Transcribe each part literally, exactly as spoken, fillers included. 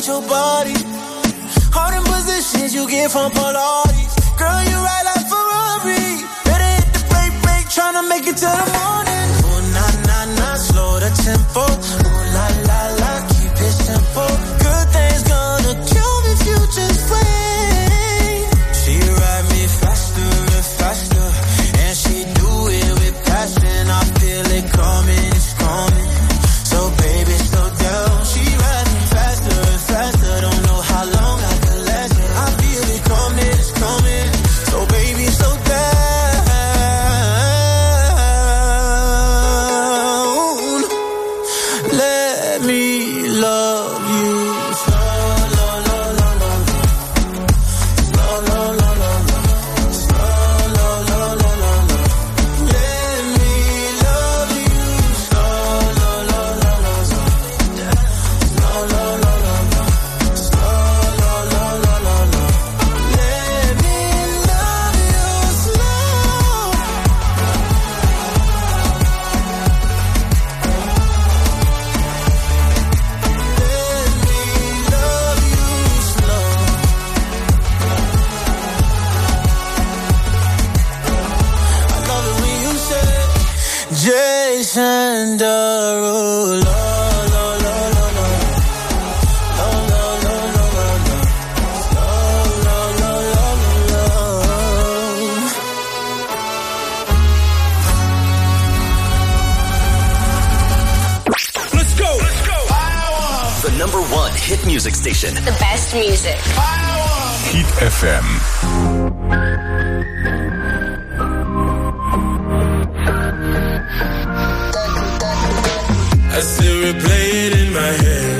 with your body. All them positions you get from Pilates. Girl, you ride like Ferrari. Better hit the brake, brake, tryna make it to the morning. Ooh, nah, nah, nah, slow the tempo. Ooh, la, la, la, keep it simple. Good things gonna kill me if you just wait. She ride me faster and faster, and she do it with passion. I feel it coming, it's coming. So baby, slow down. She ride me faster and faster. Don't know how long I can last it. I feel it coming, it's coming. So baby, slow down. Let me love you. Jason Derulo. Let's go. Let's go. The number one hit music station. The best music. Hit F M. I still replay it in my head.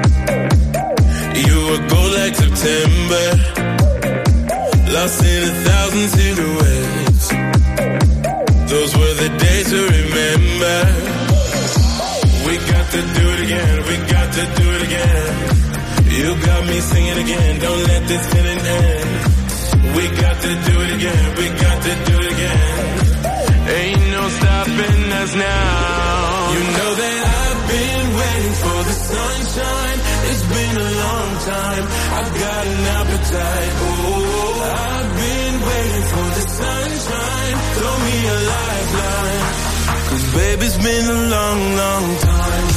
You were gold like September, lost in a thousand silhouettes. Those were the days to remember. We got to do it again, we got to do it again. You got me singing again, don't let this feeling end. We got to do it again, we got to do it again. Ain't no stopping us now. You know that I've been waiting for the sunshine. It's been a long time. I've got an appetite. Oh, I've been waiting for the sunshine. Throw me a lifeline. 'Cause baby, it's been a long, long time.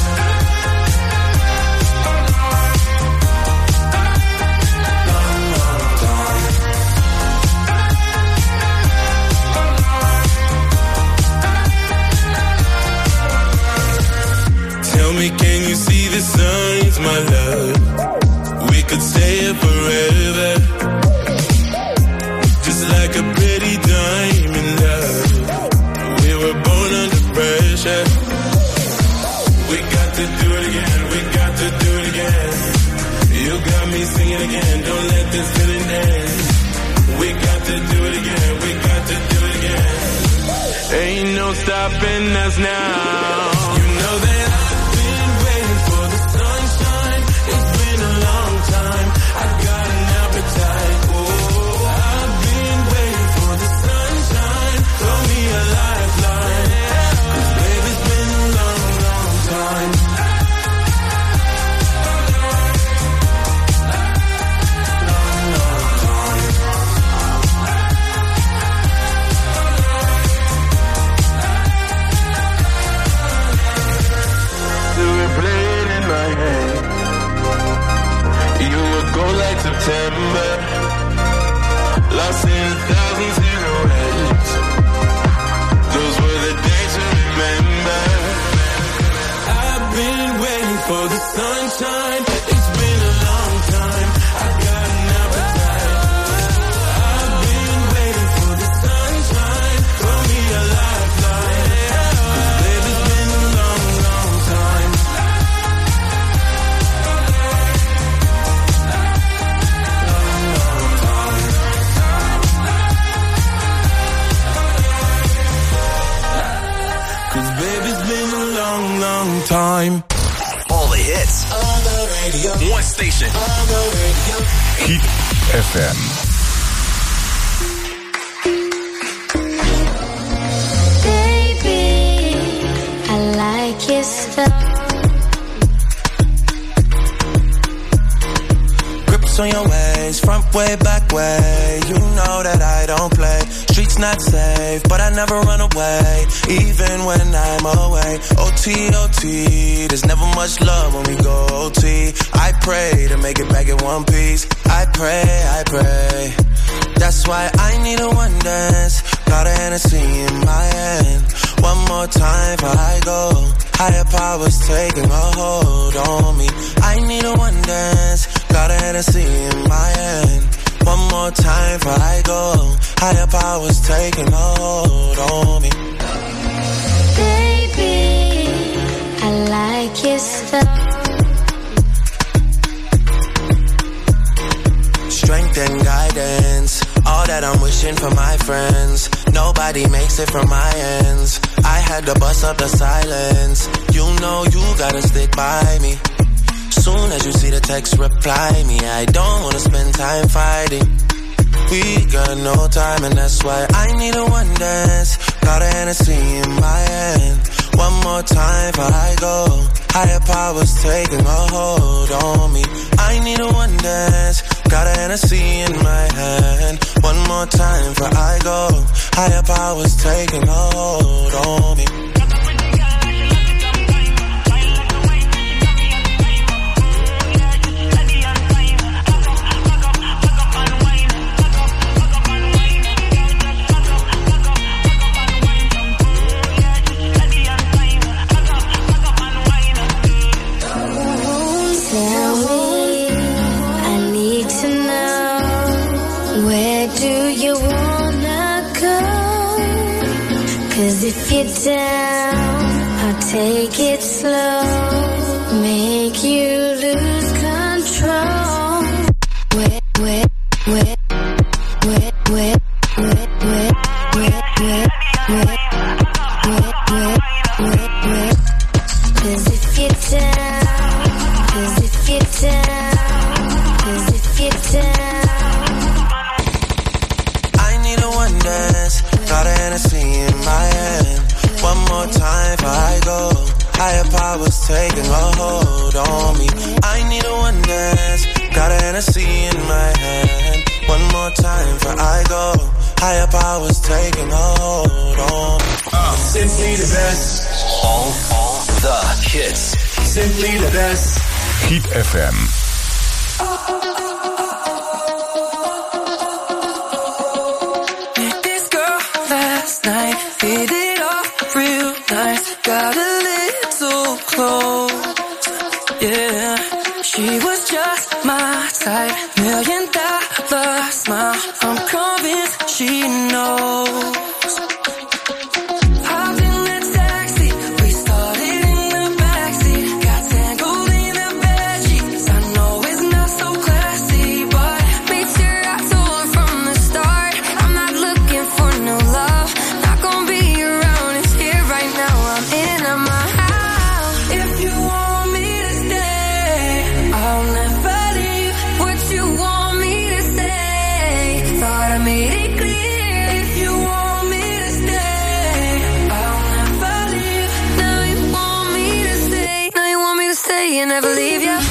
Long, long time. Tell me, can you see the signs, my love? We could stay here forever, just like a pretty diamond, love. We were born under pressure. We got to do it again, we got to do it again. You got me singing again, don't let this feeling end. We got to do it again, we got to do it again. Ain't no stopping us now. You know that I've been waiting for the sunshine. It's been a long time. I've got an appetite. Oh, I've been waiting for the sunshine. Throw me a lifeline. 'Cause baby, it's been a long, long time. Long, long time. To replay it in my head. You would go like September, lost in a thousand silhouettes. Those were the days to remember. I've been waiting for the sunshine. It's been a long time. I've got an appetite. I've been waiting for the sunshine. Throw me a lifeline. 'Cause baby, it's been a long, long time. Long, long time. time. All the hits. On the radio. One station. On the radio. Hit F M. Baby, I like your stuff. ropes on your waist, front way, back way. You know that I don't play. Streets not safe, but I never run away, even when I'm away. O T, O T, there's never much love when we go O T. I pray to make it back in one piece. I pray, I pray. That's why I need a one dance. Got a Hennessy in my hand. One more time before I go. Higher powers taking a hold on me. I need a one dance. Got a Hennessy in my hand. One more time before I go. Higher powers taking a hold on me. Baby, I like your stuff. Strength and guidance, all that I'm wishing for my friends. Nobody makes it from my ends. I had to bust up the silence. You know you gotta stick by me. Soon as you see the text, reply me. I don't wanna spend time fighting. We got no time and that's why I need a one dance. Got a Hennessy in my hand. One more time before I go. Higher powers taking a hold on me. I need a one dance. Got a Hennessy in my hand. One more time before I go. Higher powers taking a hold on me. If you're down, I'll take it slow, make you lose control. Wet, wet, wet, wet, wet, wet, wet, wet, wet, wet, wet, wet, wet, wet. 'Cause if you're down, 'cause if you're down, 'cause if you're down. I need a one dance, got a Hennessy in my hand. One more time before I go. Higher powers taking a hold on me. I need a one dance. Got a Hennessy in my hand. One more time before I go. Higher powers taking a hold on me. Uh, simply the best. All, all the hits. Simply the best. Hit F M. Met this girl last night. Hit it off real nice. Got a little close. Yeah, she was just my type. Million dollar smile. I'm convinced she knows. Hopped in the taxi. We started in the backseat. Got tangled in the bedsheets. I know it's not so classy, but made sure I told her from the start. I'm not looking for no love. Not gonna be around. It's here right now. I'm in my house. If you want me to stay, I'll never leave. What you want me to say? Thought I made it clear. If you want me to stay, I'll never leave. Now you want me to stay. Now you want me to stay and never leave you.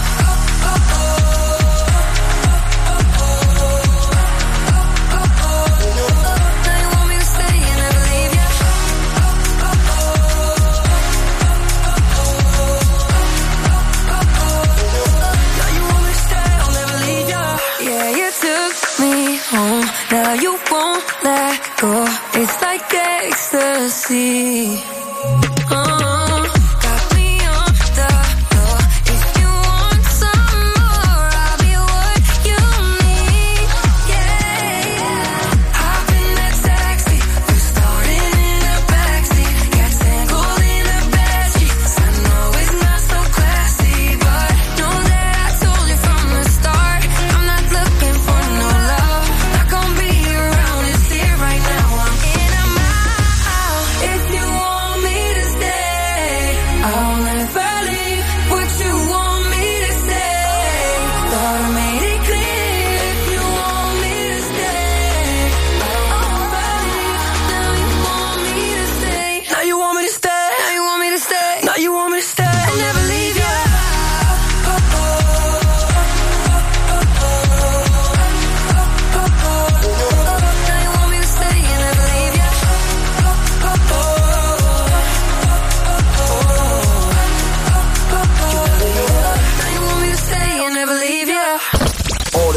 Now you won't let go. It's like ecstasy. Uh, got me on the floor. If you want some more, I'll be what you need. Yeah, yeah. Hop in that taxi. We started in the backseat. Got tangled in the bedsheets. I know it's not so classy, but know that I told you from the start. I'm not looking for no love. Not gonna be around. It's here right now. I'm in a mile. If you want me to stay,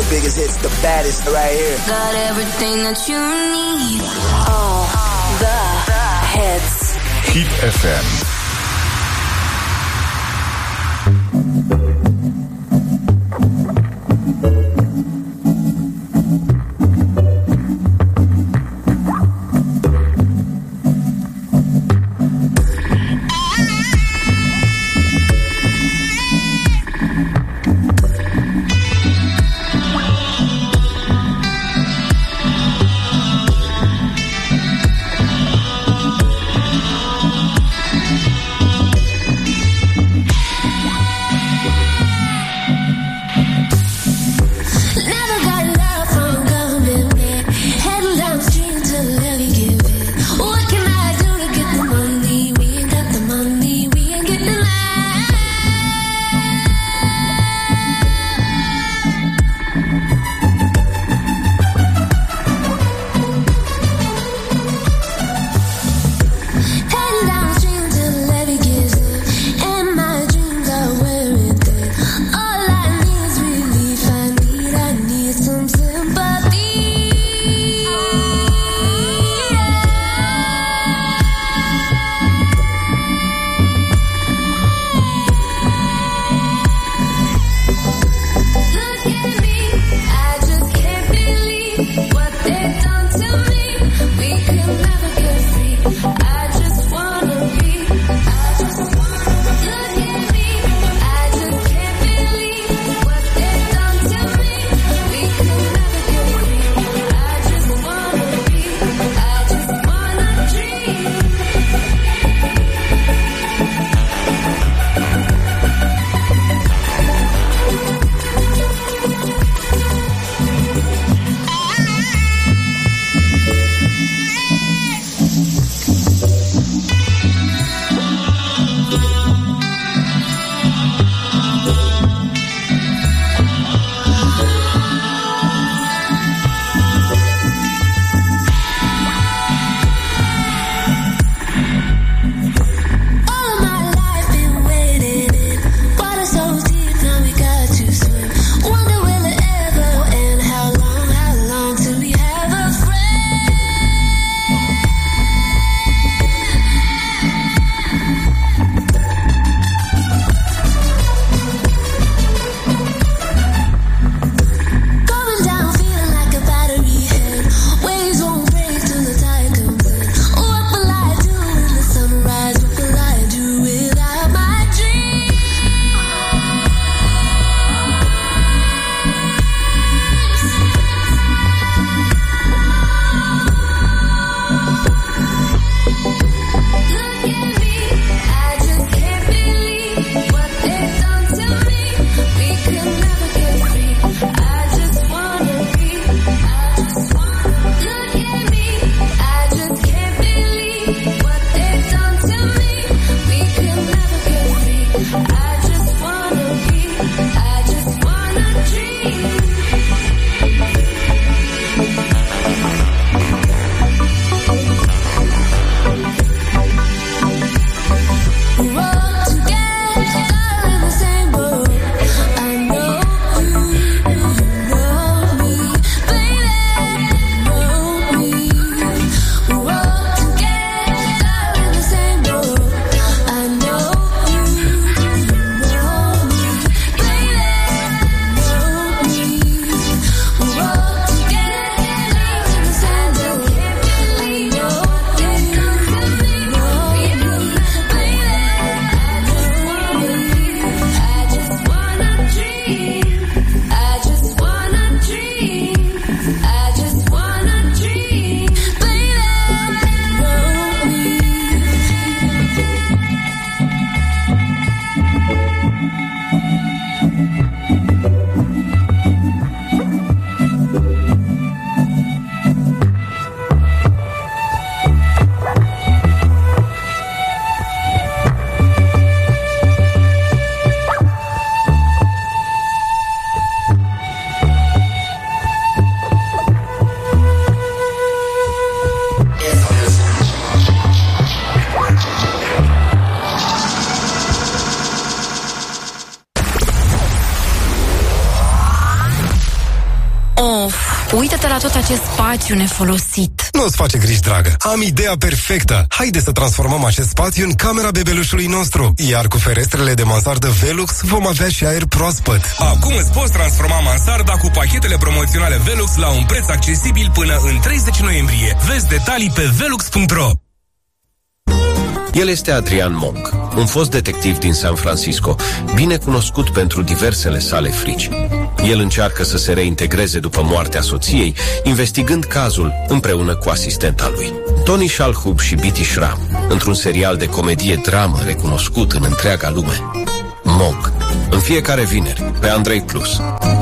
biggest hits, the baddest right here. Got everything that you need. All the hits. Hit F M. Uită-te la tot acest spațiu nefolosit. Nu-ți face griji, dragă. Am ideea perfectă. Haide să transformăm acest spațiu în camera bebelușului nostru. Iar cu ferestrele de mansardă Velux vom avea și aer proaspăt. Acum îți poți transforma mansarda cu pachetele promoționale Velux la un preț accesibil până în treizeci noiembrie. Vezi detalii pe velux punct ro. El este Adrian Monk, un fost detectiv din San Francisco, bine cunoscut pentru diversele sale frici. El încearcă să se reintegreze după moartea soției, investigând cazul împreună cu asistenta lui, Tony Shalhoub și Bitty Schramm, într-un serial de comedie-dramă recunoscut în întreaga lume. Monk, în fiecare vineri, pe Andrei Plus.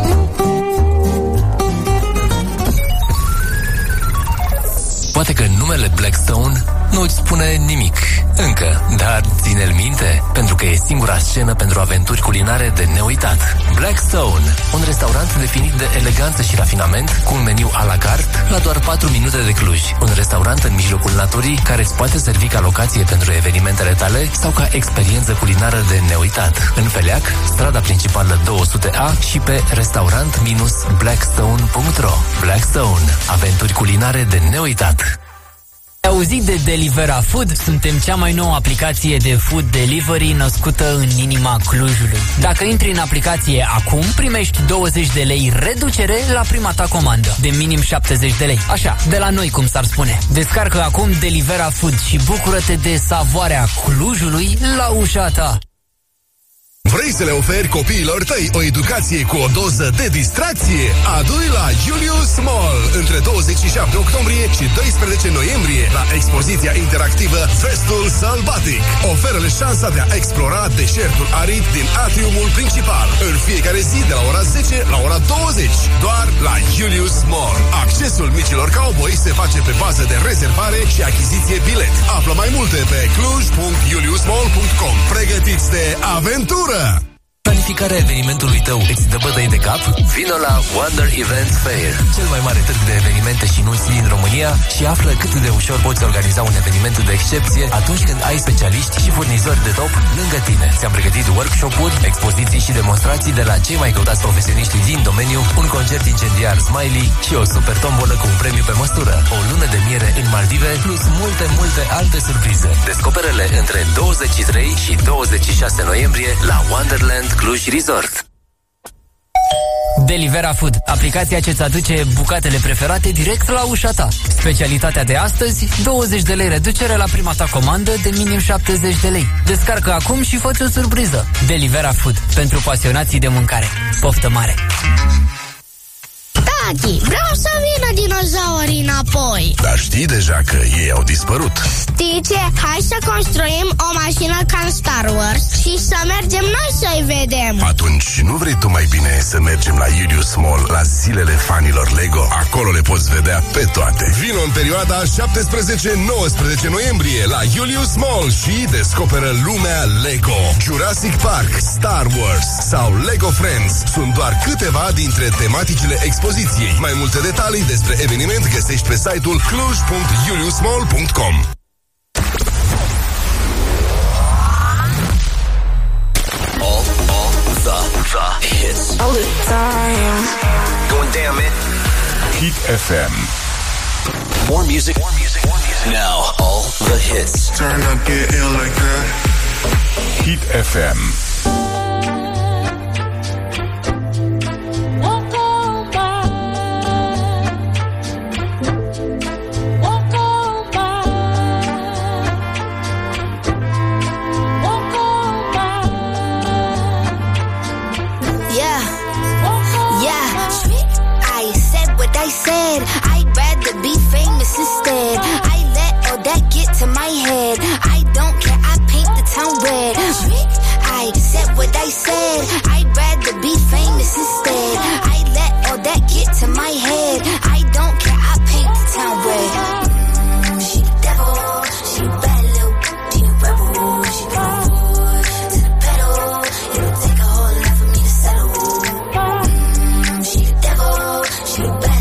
Poate că numele Blackstone nu îți spune nimic încă, dar ține-l minte, pentru că e singura scenă pentru aventuri culinare de neuitat. Blackstone, un restaurant definit de eleganță și rafinament, cu un meniu à la carte la doar patru minute de Cluj. Un restaurant în mijlocul naturii care îți poate servi ca locație pentru evenimentele tale sau ca experiență culinară de neuitat. În Feleac, strada principală două sute A și pe restaurant blackstone punct ro. Blackstone, aventuri culinare de neuitat. Ai auzit de Delivera Food? Suntem cea mai nouă aplicație de food delivery născută în inima Clujului. Dacă intri în aplicație acum, primești douăzeci de lei reducere la prima ta comandă, de minim șaptezeci de lei. Așa, de la noi, cum s-ar spune. Descarcă acum Delivera Food și bucură-te de savoarea Clujului la ușa ta. Vrei să le oferi copiilor tăi o educație cu o doză de distracție? Adu-i la Julius Mall între douăzeci și șapte octombrie și doisprezece noiembrie la expoziția interactivă Vestul Sălbatic. Oferă-le șansa de a explora deșertul arid din atriumul principal în fiecare zi de la ora zece la ora douăzeci, doar la Julius Mall. Accesul micilor cowboy se face pe bază de rezervare și achiziție bilet. Află mai multe pe cluj punct julius mall punct com. Pregătiți de aventură! Planificarea evenimentului tău îți dă bătăi de cap? Vino la Wonder Event Fair, cel mai mare târg de evenimente și nunți din România, și află cât de ușor poți organiza un eveniment de excepție atunci când ai specialiști și furnizori de top lângă tine. Ți-am pregătit workshop-uri, expoziții și demonstrații de la cei mai căutați profesioniști din domeniu, un concert incendiar Smiley și o super tombolă cu un premiu pe măsură, o lună de miere în Maldive, plus multe, multe alte surprize. Descoperă-le între douăzeci și trei și douăzeci și șase noiembrie la Wonderland Cluj Resort. Delivera Food, aplicația ce-ți aduce bucatele preferate direct la ușa ta. Specialitatea de astăzi, douăzeci de lei reducere la prima ta comandă de minim șaptezeci de lei. Descarcă acum și fă-ți o surpriză. Delivera Food, pentru pasionații de mâncare. Poftă mare! Tati, vreau să vină dinozaurii înapoi. Dar știi deja că ei au dispărut. Știi ce? Hai să construim o mașină ca în Star Wars și să mergem noi să-i vedem. Atunci nu vrei tu mai bine să mergem la Julius Mall, la zilele fanilor Lego? Acolo le poți vedea pe toate. Vino în perioada șaptesprezece nouăsprezece noiembrie la Julius Mall și descoperă lumea Lego. Jurassic Park, Star Wars sau Lego Friends sunt doar câteva dintre tematicile expoziției. Mai multe detalii despre eveniment găsești pe site-ul cluj punct julius mall punct com. All, all the, the hits. All the time. Going down, man. Hit F M. More music, more music, more music. Now, all the hits. Turn up, get ill like that. Hit F M. I said I'd rather be famous instead. I let all that get to my head. I don't care, I paint the town red. I said what I said. I'd rather be famous instead. I let all that get to my head. I don't care, I paint the town red. Mm, she the devil, she a bad little, she a rebel. She got a foot to the pedal. It'll take a whole lot for me to settle. Mm, she the devil, she a bad.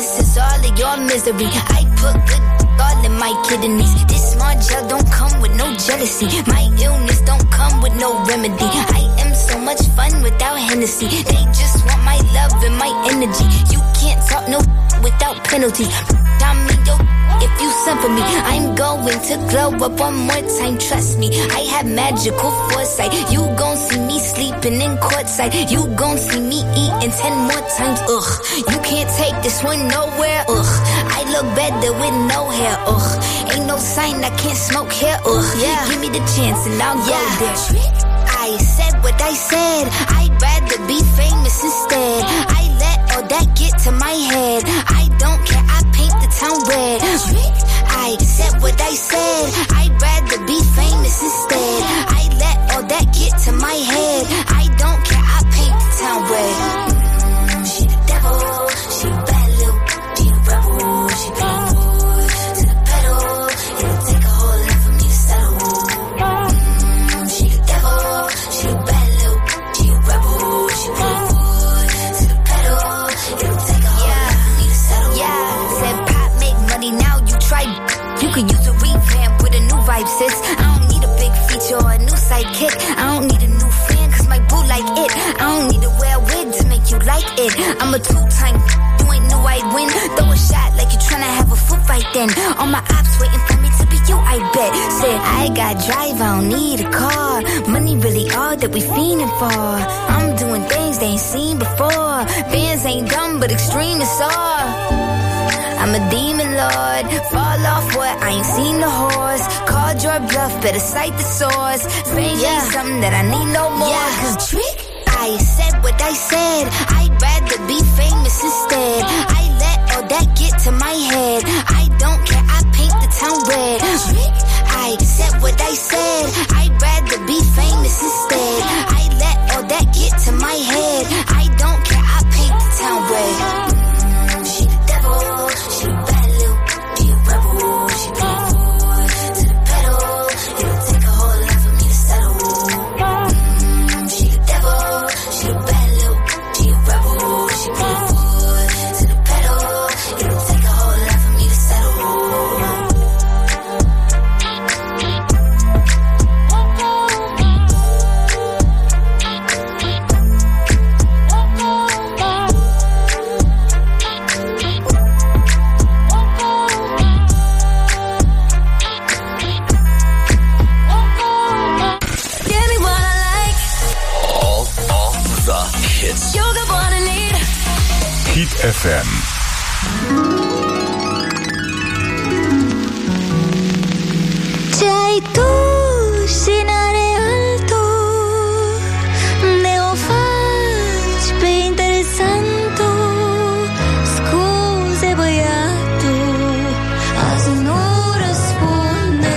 Your misery, I put good all in my kidneys. This small gel don't come with no jealousy. My illness don't come with no remedy. I am so much fun without Hennessy. They just want my love and my energy. You can't talk no without penalties. I mean, yo, if you send for me, I'm going to glow up one more time, trust me. I have magical foresight. You gon' see me sleeping in courtside. You gon' see me eating ten more times, ugh. You can't take this one nowhere, ugh. I look better with no hair, ugh. Ain't no sign I can't smoke here, ugh. Yeah. Give me the chance and I'll yeah. go there. I said what I said. I'd rather be famous instead. I let all that get to my head. I don't care, I paint the town red. I said what I said. I'd rather be famous instead. I let all that get to my head. I don't care, I paint the town red. Mm, she the devil, she a bad little, she a rebel. She put her foot to the pedal. It'll take a whole lot for me to settle. Mm, she the devil, she a bad little, she a rebel. She put her foot to the pedal. It'll take a whole lot for me to settle. Yeah, said pop make money now. You try. You can use a revamp with a new vibe, sis. I don't need a big feature or a new sidekick. I don't need a new fan, cause my boo like it. I don't need to wear a wig to make you like it. I'm a two-time, you ain't knew I'd win. Throw a shot like you tryna have a foot fight then. All my ops waiting for me to be you, I bet. Said, I got drive, I don't need a car. Money really all that we fiending for. I'm doing things they ain't seen before. Bands ain't dumb, but extreme is all. I'm a demon lord, fall off what, I ain't seen the horse. Called your bluff, better cite the source. Fame yeah. ain't something that I need no more. Yeah, cause trick, I said what I said. I'd rather be famous instead. I let all that get to my head. I don't care, I paint the town red. Trick, I said what I said. I'd rather be famous instead. I let all that get to my head. I don't care, I paint the town red. Mm, she the devil. She a bad little, she a rebel. She put her foot to the pedal. It'll take a whole lot for me to settle. Mm, she the devil. She a bad little, she a rebel. She put her foot to the pedal. It'll take a whole lot for me to settle. Hit F M. Ce ai tu și n-are altul, ne o faci pe interesantul. Scuze băiatul, azi nu răspunde.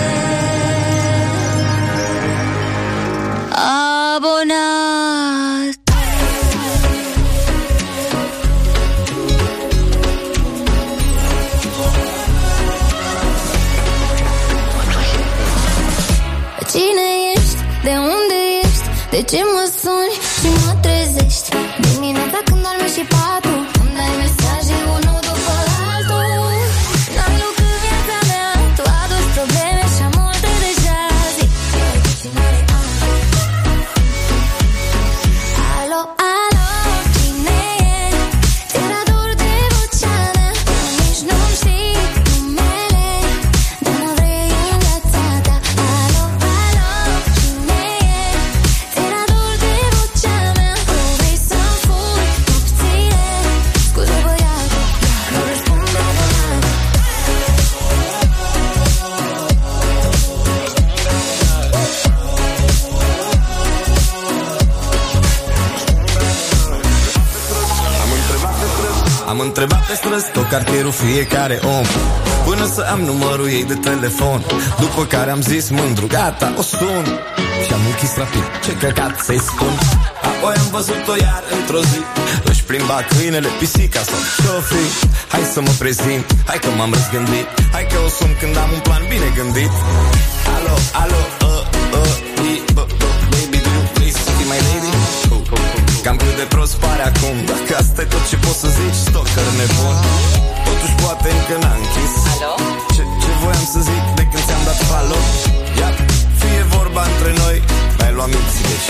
Abonat. Cine ești? De unde ești? De ce mă suni și mă trezești? Dimineața când dormi și patul, îmi dai mesaje unul după altul. N-ai lucrat viața mea, tu adus probleme și am multe deja. Zic, cine are altul? Alo, alo, cine e? Ți-era dor de vocea mea, nici nu-mi știi numele, dar mă vrei în viața ta. Alo, alo, cine e? Ți-era dor de vocea mea, tu vrei să-mi furi nopțile. Scuze băiatul, nu răspunde abonat. Am întrebat pe străzi tot cartierul, fiecare om, până să am numărul ei de telefon. După care am zis mândru, gata, o sun. Și am închis rapid, ce căcat să-i spun. Apoi am văzut-o iar într-o zi, își plimba câinele, pisica sau ce-o fi. Hai să mă prezint, hai că m-am răzgândit. Hai că o sun când am un plan bine gândit. Alo, alo, uh, uh, e, b, b, baby, do you please be my lady? Cam cât de prost pare acum, dacă asta e tot ce poți să zici, stalker nebun. Totuși poate încă n-a închis. Alo? Ce, ce voiam să zic de când ți-am dat follow? Ia,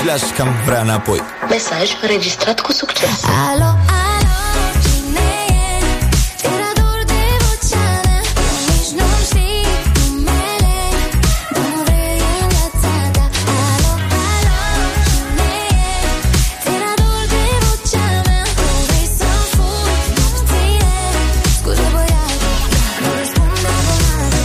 și le-aș cam vrea înapoi. Mesaj înregistrat cu succes. Alo, alo, cine e? Era dor de vocea mea, nici nu știi numele, dar mă vrei în viața ta. Alo, alo, cine e? Era dor de vocea mea, nu vrei să-mi furi nopțile. Scuze băiatul, nu răspunde abonatul.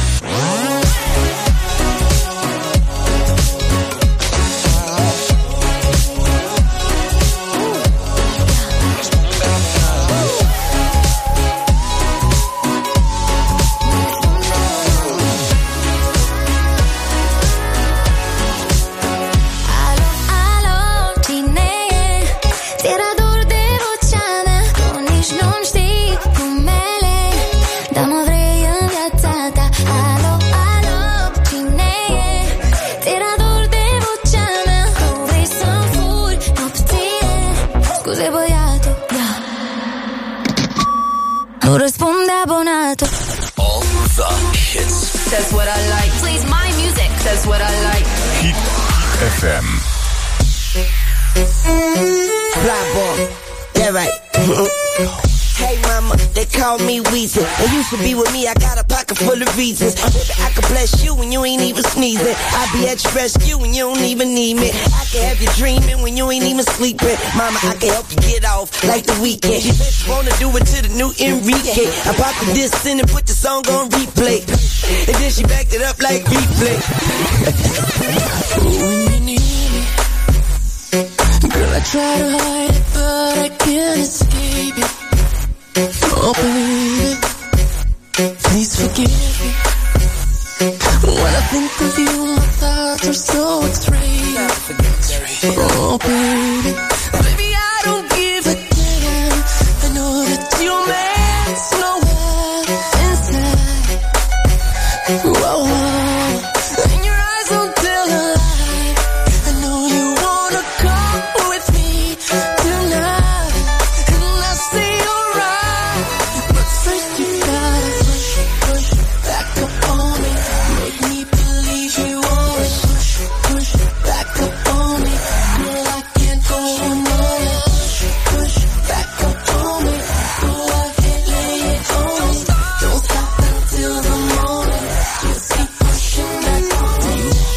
Alo, alo, cine e? Ți-era dor de vocea mea, tu nici nu-mi știi numele, dar mă vrei în viața ta. Alo, alo, cine e? Ți-era dor de vocea mea, tu vrei să-mi furi nopțile. Scuze băiatul, da, nu răspunde abonatul. All the hits. That's what I like. Plays my music. That's what I like. Hit F M. Fly boy, yeah right. Hey mama, they call me Weezy. And you should be with me, I got a pocket full of reasons. Baby, I can bless you when you ain't even sneezing. I'll be at your rescue when you don't even need me. I can have you dreaming when you ain't even sleeping. Mama, I can help you get off like the weekend. She said she wanna do it to the new Enrique. I popped the disc in and put the song on replay. And then she backed it up like replay. When you need me, girl, I try to hide it, but I can't escape it. Oh baby, please forgive me. When I think of you, my thoughts are so X-rated. Oh baby, baby I don't give a damn. I know that you meant nowhere inside. Whoa, whoa. And your eyes don't tell a lie. I know you wanna come with me tonight. And I say alright, but first you gotta push, push back up on me. Make me believe you wanna push, push back up on me. Girl, I can't go no push, push back up on me. Go ahead, lay it on me. Don't stop until the morning. Just keep pushing back on me.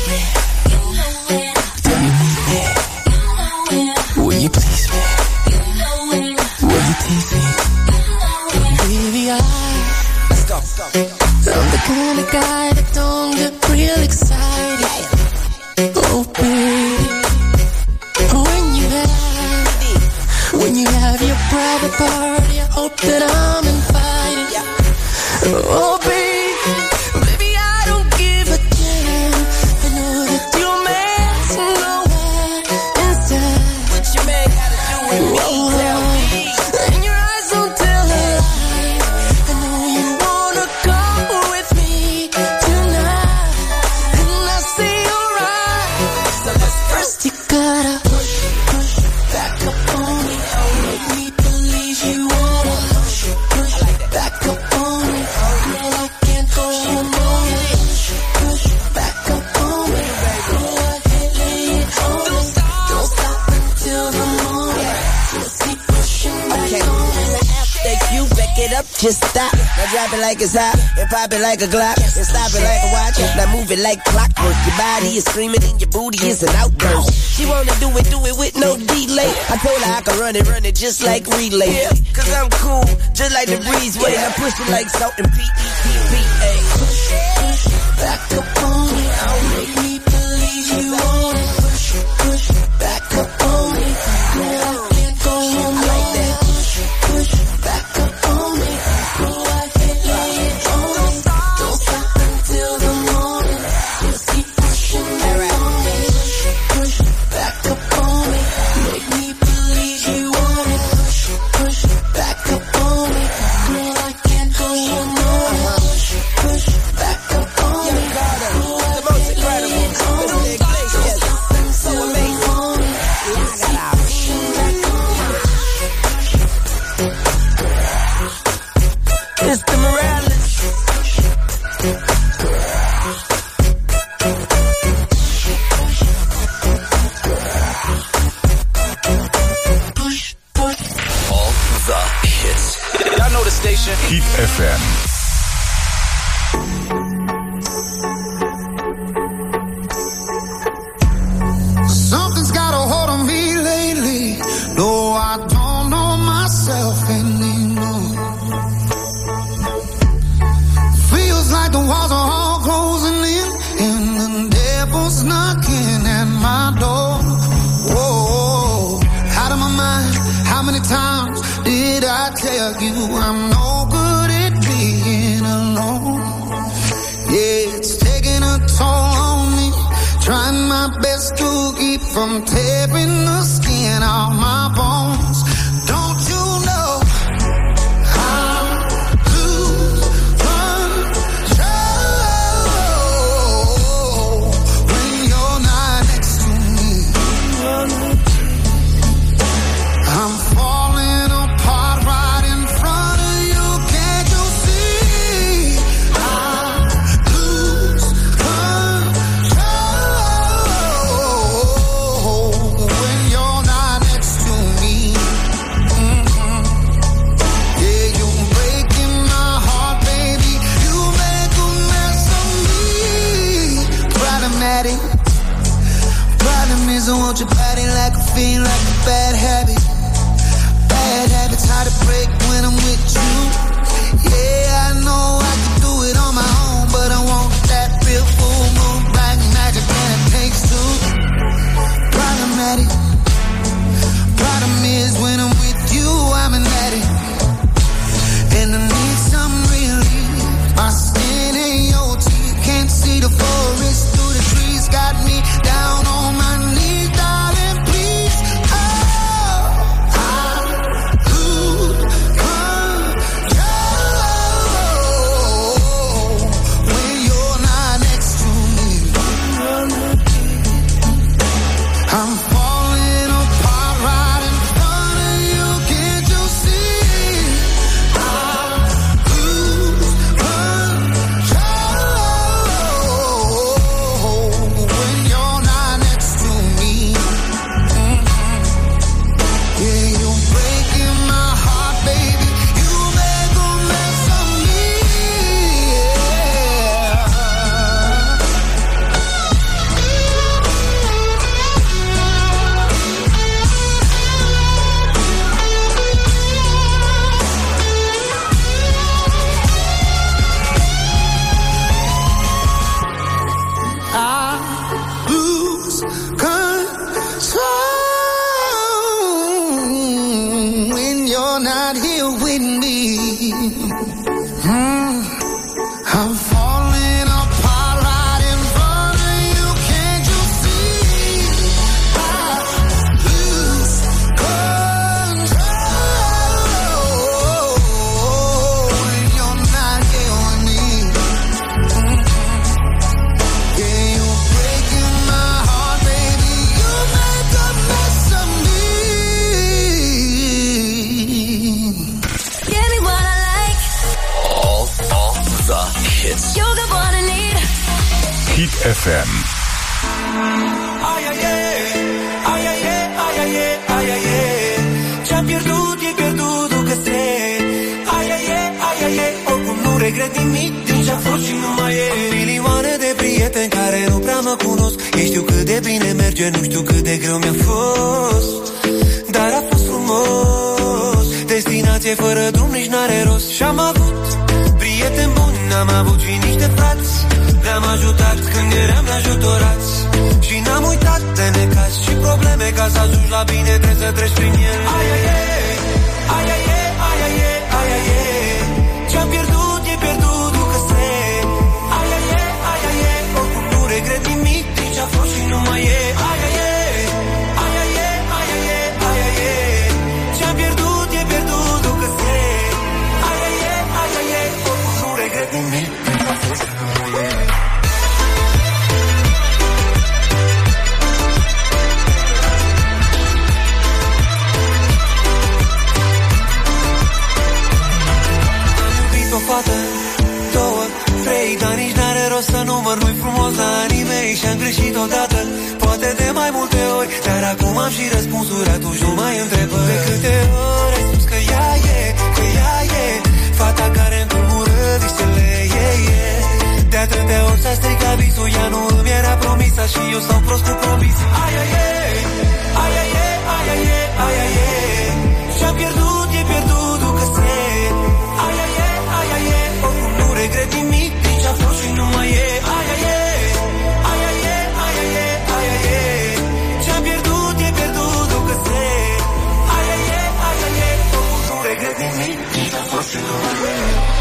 Do you need me? Will you please me? Will you tease me? Baby, I Let's go. I'm the kind of guy that don't get real excited. Oh baby, when you have when you have your private party, I hope that I'm invited. Oh baby, baby I don't give a damn. I know that you meant nowhere inside. What you man gotta do with me? Tell me. And your eyes don't tell a lie. I know you wanna come with me tonight. And I say alright. So let's first you gotta push, push back up on me. Make me believe you wanna push, push back up on me. Girl, I can't go no more. Push, push back up on me. Go ahead, lay it on me. Don't stop until the morning. Just keep pushing back on me. After you back it up, just stop. Now drop it like it's hot and pop it like a Glock and stop it like a watch. Now move it like clockwork. Your body is screaming and your booty is an outburst. She wanna do it, do it with no delay. I told her I could run it, run it just like relay. Yeah, cause I'm cool, just like the breeze way. I push it like salt and P E P P A. Push, push, back up on me. Make me believe you want it. Push, push, back up on me. Girl, I can't go home like that. Push, push, back up on me. Go ahead, lay it on me. Don't stop until the morning. Just keep pushing back on me. Push, push, back up on me. Make me believe you want it. Push, push, back up on me. Girl, I can't go home no more. Push, push, back up on me. Go ahead, Hit F M. Something's got a hold on me lately. No, I don't know myself anymore. Feels like the walls are all closing in, and the devil's knocking at my door. Whoa, out of my mind. How many times did I tell you I'm no good at being alone? Yeah, it's taking a toll on me. Trying my best to keep from tearing the skin off my bones. Don't you know I lose control when you're not next to me? I'm falling apart right in front of you. Can't you see? I lose control when you're not next to me. Mm-hmm. Yeah, you're breaking my heart, baby. You make a mess of me. Problematic. Problem is I want your body like a fiend, like a bad habit. Bad habits hard to break when I'm with you. Yeah, I know I can do it on my own, but I want that real full moon black magic, and it takes two. Problematic. Problem is when I'm with you, I'm an addict, and I need some relief. My skin ain't your teeth, can't see the forest through the trees. Got me down on my knees, darling, please. Oh, I lose control when you're not next to me. I'm falling apart right in front of you. Can't you see? I lose control when you're not next to me. Mhm. Yeah, you're breaking my heart, baby. You make a mess of me. Yeah. I lose control when you're not here with me. Hmm. I'm falling apart right in front of you. Can't you see? I lose control when you're not here with me. Yeah, you're breaking my heart, baby. You make a mess of me. Give me what I like. All, all the hits. You got what I need. Hit F M. Ai, ai, ai, ai, ai, ai, ai, ai, ai, ce-am pierdut, e pierdut că strec. Ai, ai, ai, ai, ai, oricum nu regret nimic din ce-a fost și nu mai e. Milioane de prieteni care nu prea mă cunosc. Ei știu cât de bine merge, nu știu cât de greu mi-a fost. Dar a fost frumos. Destinație fără drum nici n-are rost. Și-am avut prieteni buni, n-am avut și niște frați. Ne-am ajutat când eram neajutorați. Și n-am uitat de necaz și probleme. Ca să ajungi la bine trebuie să treci prin ele. Ai, ai, ai, ai, ai, ai, ai, ai, ai, ai, ce-am pierdut, e pierdut, nu că strec. Ai, ai, ai, ai, ai, oricum nu regret nimic din ce-a fost și nu mai e. Ai, ai, ai, ai, ai, ai, ai, ai, ai, ce-am pierdut, e pierdut, nu că strec. Ai, ai, ai, ai, ai, oricum nu regret nimic din ce-a fost și nu mai e. Fată, două, trei, dar nici n-are rost să număr. Nu-i frumos la anii mei și-am greșit odată, poate de mai multe ori. Dar acum am și răspunsuri, atunci nu mai întrebă. De câte ori ai spus că ea e, că ea e fata care atâtea ori s-a stricat visul, ea nu îmi era promisă și eu stau prost cu promise. Ai, ai, ai, ai, ai, ai, ai, ai, ai, ai, ce-am pierdut, e pierdut, ducă se. Ai, ai, ai, ai, ai, ai, oricum nu regret nimic, nici a fost și nu mai e. Ai, ai, ai, ai, ai, ai, ai, ai, ai, ai, ce-am pierdut, e pierdut, ducă se. Ai, ai, ai, ai, ai, ai, oricum nu regret nimic, nici a fost și nu mai e.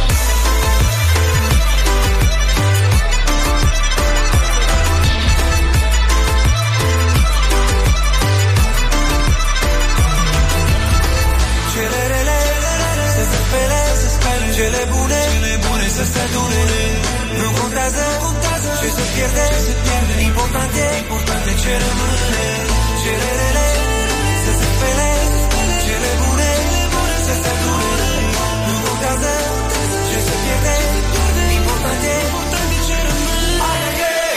Cele bune, cele bune să se adune. Nu contează, contează ce se pierde, se pierde. Important e, important e ce rămâne. Cele rele să se spele, cele bune să se adune. Nu contează ce se pierde, important e, important e ce rămâne. Ai, ai, ai.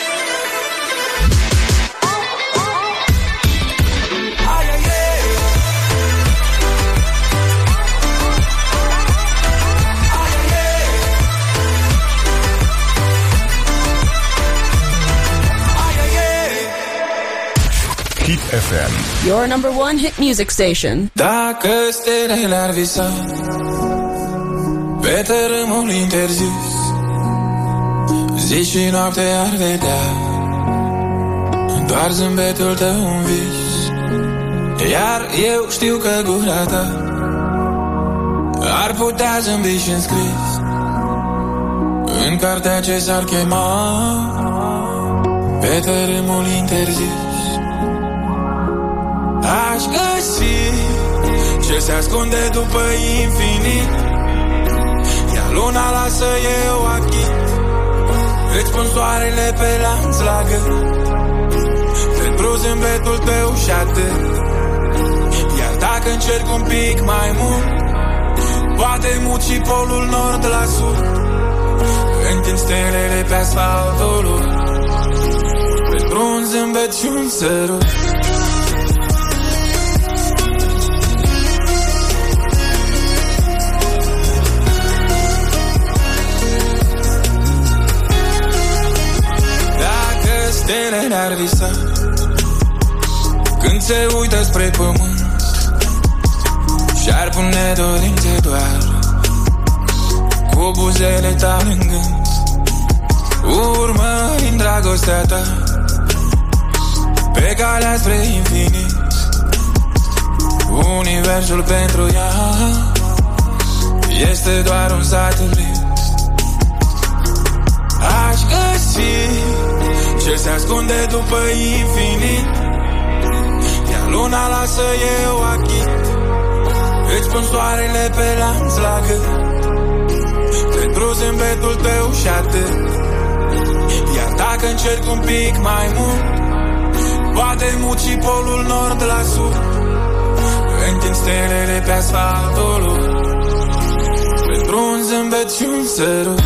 Ai, ai, ai. Hit F M, your number one hit music station. Dacă stelele ar visa pe tărâmul interzis, zi și noapte ar vedea doar zâmbetul tău în vis. Iar eu știu că gura ta ar putea zâmbi și înscris în cartea ce s-ar chema pe tărâmul interzis. Aș găsi ce se ascunde după infinit, iar luna lasă eu achit. Îți pun soarele pe lanț la gât, pentru zâmbetul tău și atât. Iar dacă încerc un pic mai mult, poate mut și polul nord la sud. Întind stelele pe asfaltul lui, pentru un zâmbet și un sărut. Stelele ar visa când se uită spre pământ și-ar pune dorințe doar cu buzele tale în gând, urmărind dragostea ta pe calea spre infinit. Universul pentru ea este doar un satelit. Aș găsi ce se ascunde după infinit, iar luna lasă eu achit. Îți pun soarele pe lanț la gât, pentru zâmbetul tău și atât. Iar dacă încerc un pic mai mult, poate mut și polul nord la sud. Întind stelele pe asfaltul lui, pentru un zâmbet și un sărut.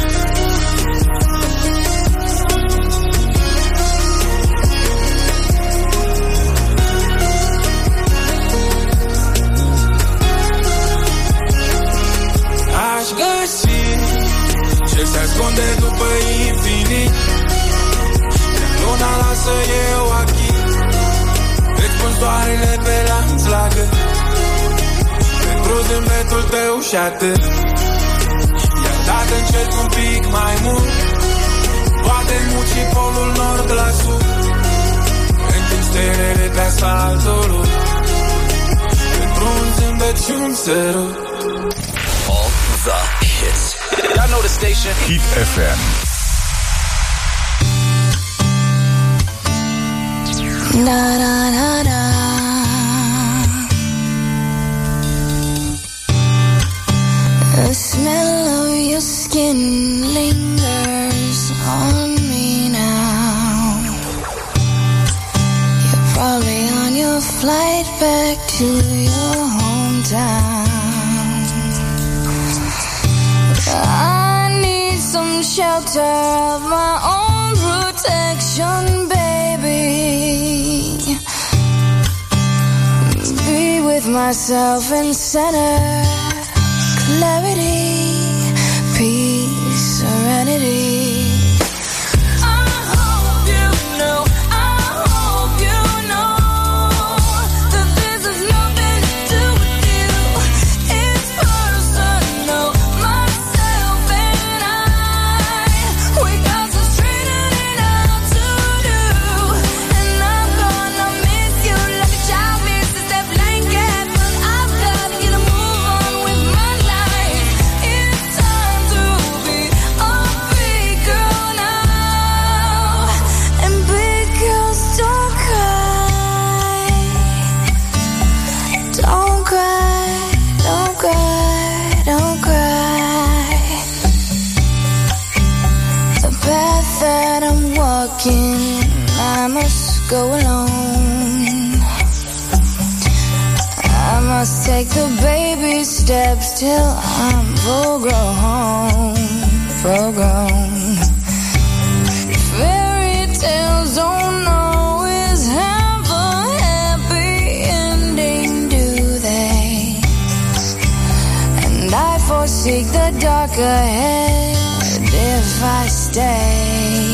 Aș găsi ce se ascunde după infinit, iar luna lasă eu achit. Îți pun soarele pe lanț la gât, pentru zâmbetul tău și atât. Iar dacă încerc un pic mai mult, poate mut și polul nord la sud. Întind stelele pe asfaltul lui, pentru un zâmbet și un sărut. The hits. Y'all know the station. Hit F M. Da da da da. The smell of your skin lingers on me now. You're probably on your flight back to your hometown. I need some shelter of my own protection, baby. Be with myself in center, clarity, peace, serenity. thinking I must go alone. I must take the baby steps till I'm full grown, full grown. Fairy tales don't always have a happy ending, do they? And I forsake the dark ahead if I stay.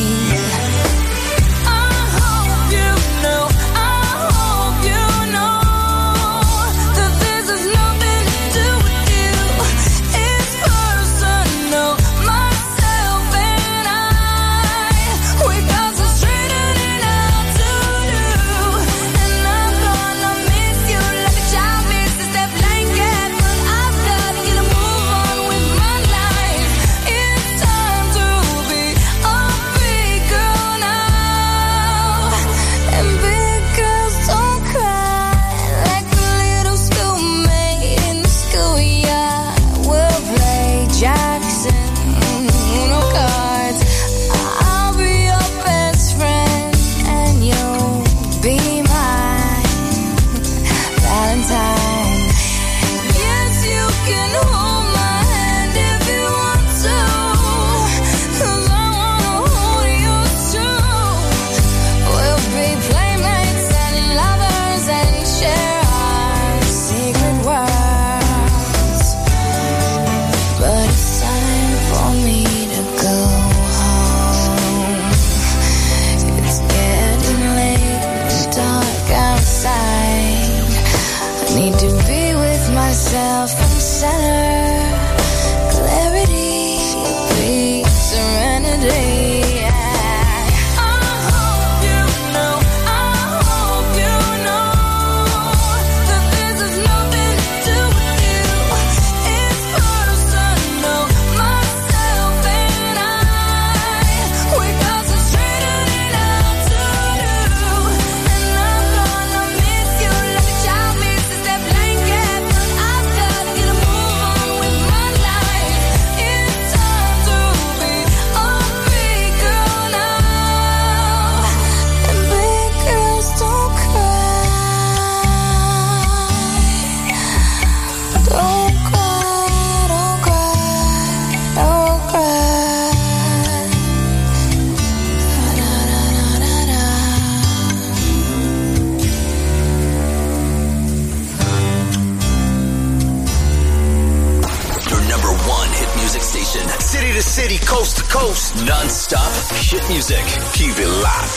Non-stop hit music. Keep it locked.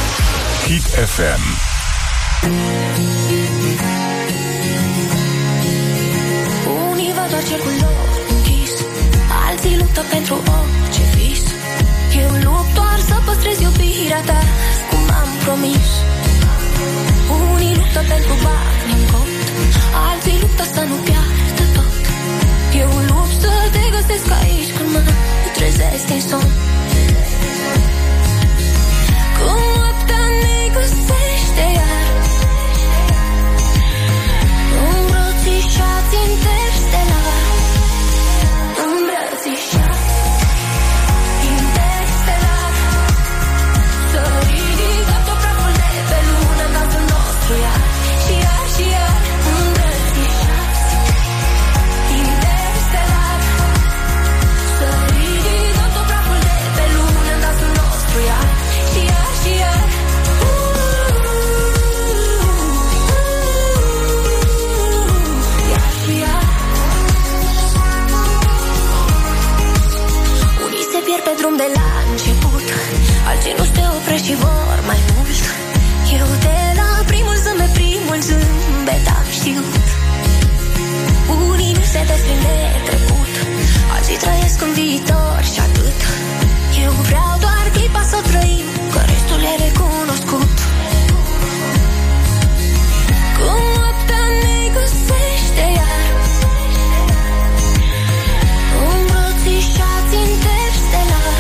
Hit F M. Unii văd doar cercul lor închis, alții luptă pentru orice vis. Eu lupt doar să păstrez iubirea ta, cum am promis. Unii luptă pentru bani în cont, alții luptă să nu piardă tot. Eu lupt să te găsesc aici când mă trezesc din somn. Cum noaptea ne găsește iar, îmbrățișați interstelar, îmbrățișați interstelar. Să ridicăm tot praful de pe lună în dansul nostru iar, și iar, și iar, îmbrățișați interstelar. Să ridicăm tot praful de pe lună în dansul nostru iar, și iar, și iar. Unii se pierd pe drum de la început, alții nu se oprește și vor mai mult. Eu de la primul zâmbet, primul zâmbet am știut. Unii nu se desprind de trecut, alții trăiesc în viitor și atât. Eu vreau doar clipa să trăim, că restul e recunoscut. Cum noaptea ne găsește iar, îmbrățișați interstelar,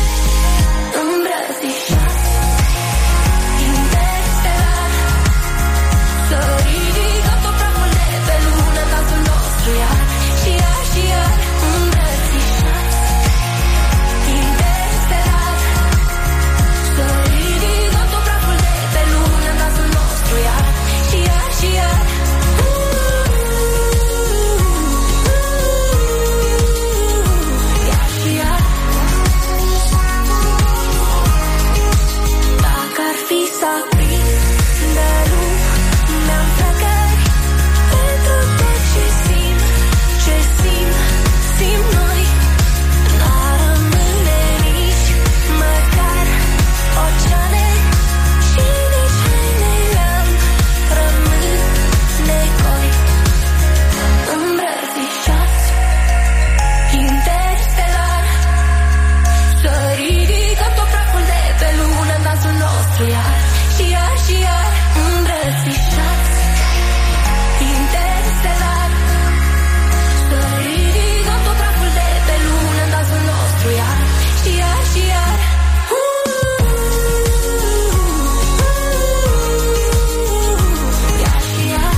îmbrățișați interstelar. Să ridicăm tot praful de pe lună în dansul nostru iar, și iar, și iar, îmbrățișați interstelar. s-a prins de lumea în flăcări. Pentru tot ce simt, ce simt, simt noi. N-ar rămâne nici măcar oceane și nici haine le-am rămâne goi. Îmbrățișați interstelar, să ridicăm tot praful de pe lună în dansul nostru iar și iar și iar. Îmbrățișați interstelar, să ridicăm tot praful de pe lună în dansul nostru iar și iar și iar. Iar și iar.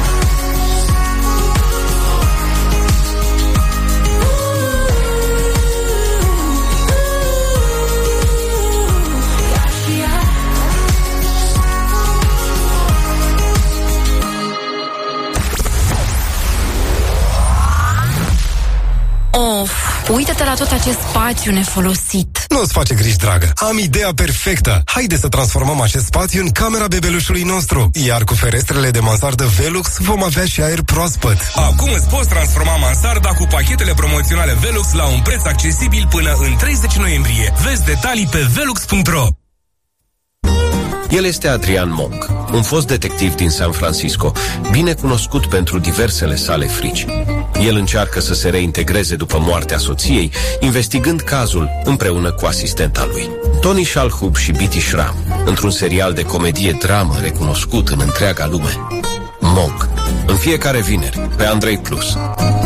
Of, uită-te la tot acest spațiu nefolosit. Nu-ți face griji, dragă. Am ideea perfectă. Haide să transformăm acest spațiu în camera bebelușului nostru. Iar cu ferestrele de mansardă Velux vom avea și aer proaspăt. Acum îți poți transforma mansarda cu pachetele promoționale Velux la un preț accesibil până în treizeci noiembrie. Vezi detalii pe velux punct ro. El este Adrian Monk, un fost detectiv din San Francisco, bine cunoscut pentru diversele sale frici. El încearcă să se reintegreze după moartea soției, investigând cazul împreună cu asistenta lui, Tony Shalhoub și Bitty Schramm, într-un serial de comedie-dramă recunoscut în întreaga lume. Monk, în fiecare vineri, pe Andrei Plus.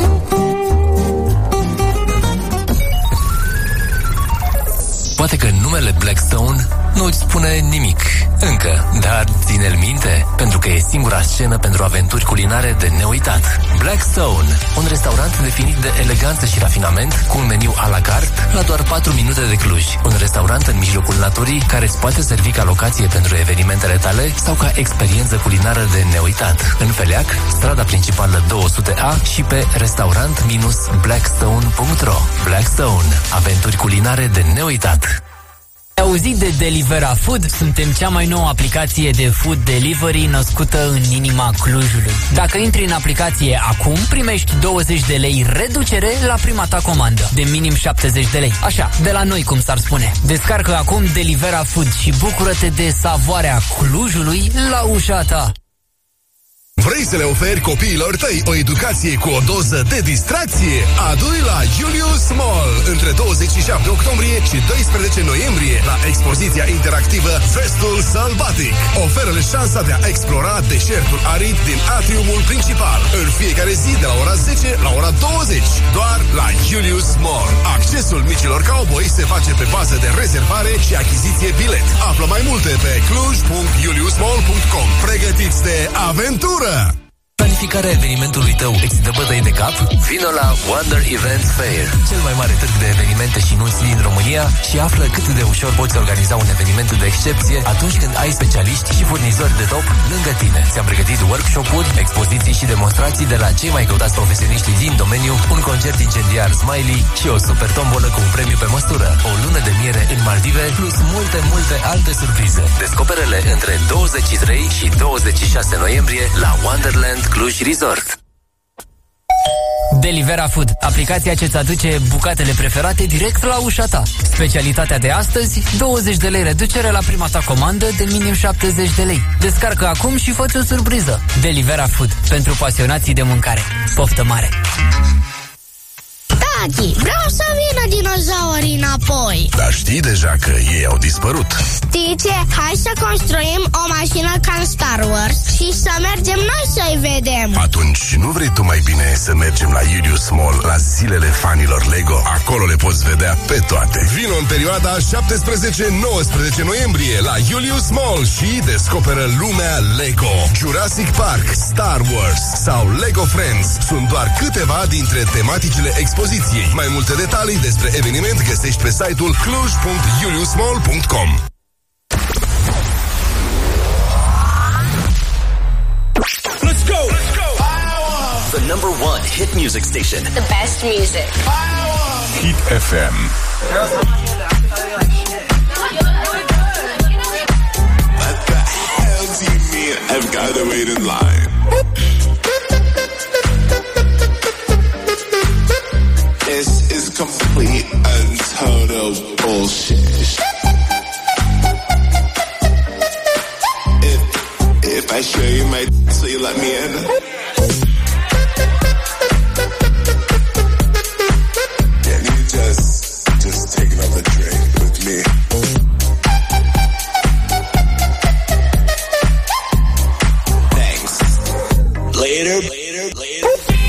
Poate că numele Blackstone nu îți spune nimic încă, dar ține-l minte, pentru că e singura scenă pentru aventuri culinare de neuitat. Blackstone, un restaurant definit de eleganță și rafinament, cu un meniu à la carte la doar patru minute de Cluj. Un restaurant în mijlocul naturii care îți poate servi ca locație pentru evenimentele tale sau ca experiență culinară de neuitat. În Feleac, strada principală două sute A și pe restaurant blackstone punct ro. Blackstone, aventuri culinare de neuitat. Ai auzit de Delivera Food? Suntem cea mai nouă aplicație de food delivery născută în inima Clujului. Dacă intri în aplicație acum, primești douăzeci de lei reducere la prima ta comandă, de minim șaptezeci de lei. Așa, de la noi, cum s-ar spune. Descarcă acum Delivera Food și bucură-te de savoarea Clujului la ușa ta. Vrei să le oferi copiilor tăi o educație cu o doză de distracție? Adu-i la Julius Mall între douăzeci și șapte octombrie și doisprezece noiembrie la expoziția interactivă Vestul Sălbatic. Oferă-le șansa de a explora deșertul arid din atriumul principal în fiecare zi de la ora zece la ora douăzeci. Doar la Julius Mall. Accesul micilor cowboy se face pe bază de rezervare și achiziție bilet. Află mai multe pe cluj punct julius mall punct com. Pregătiți de aventură! Planificarea evenimentului tău îți dă bătăi de cap? Vino la Wonder Events Fair, cel mai mare târg de evenimente și nunți din România, și află cât de ușor poți organiza un eveniment de excepție atunci când ai specialiști și furnizori de top lângă tine. Ți-am pregătit workshop-uri, expoziții și demonstrații de la cei mai căutați profesioniști din domeniu, un concert incendiar Smiley și o super tombolă cu un premiu pe măsură, o lună de miere în Maldive, plus multe, multe alte surprize. Descoperele între douăzeci și trei și douăzeci și șase noiembrie la Wonderland Cluj Resort. Delivera Food, aplicația ce-ți aduce bucatele preferate direct la ușa ta. Specialitatea de astăzi, douăzeci de lei reducere la prima ta comandă de minim șaptezeci de lei. Descarcă acum și fă-ți o surpriză. Delivera Food, pentru pasionații de mâncare. Poftă mare! Tati, vreau să vină dinozaurii înapoi. Dar știi deja că ei au dispărut. Știi ce? Hai să construim o mașină ca în Star Wars și să mergem noi să-i vedem. Atunci, nu vrei tu mai bine să mergem la Julius Mall, la zilele fanilor Lego? Acolo le poți vedea pe toate. Vino în perioada șaptesprezece nouăsprezece noiembrie la Julius Mall și descoperă lumea Lego. Jurassic Park, Star Wars sau Lego Friends sunt doar câteva dintre tematicile expoziției. Mai multe detalii despre eveniment găsești pe site-ul cluj punct julius mall punct com. Let's go! Let's go! The number one hit music station. The best music. Hit F M. wait in line. This is complete and total bullshit. If, if I show you my d- so you let me in? Can you just, just take another drink with me? Thanks. Later, later, later.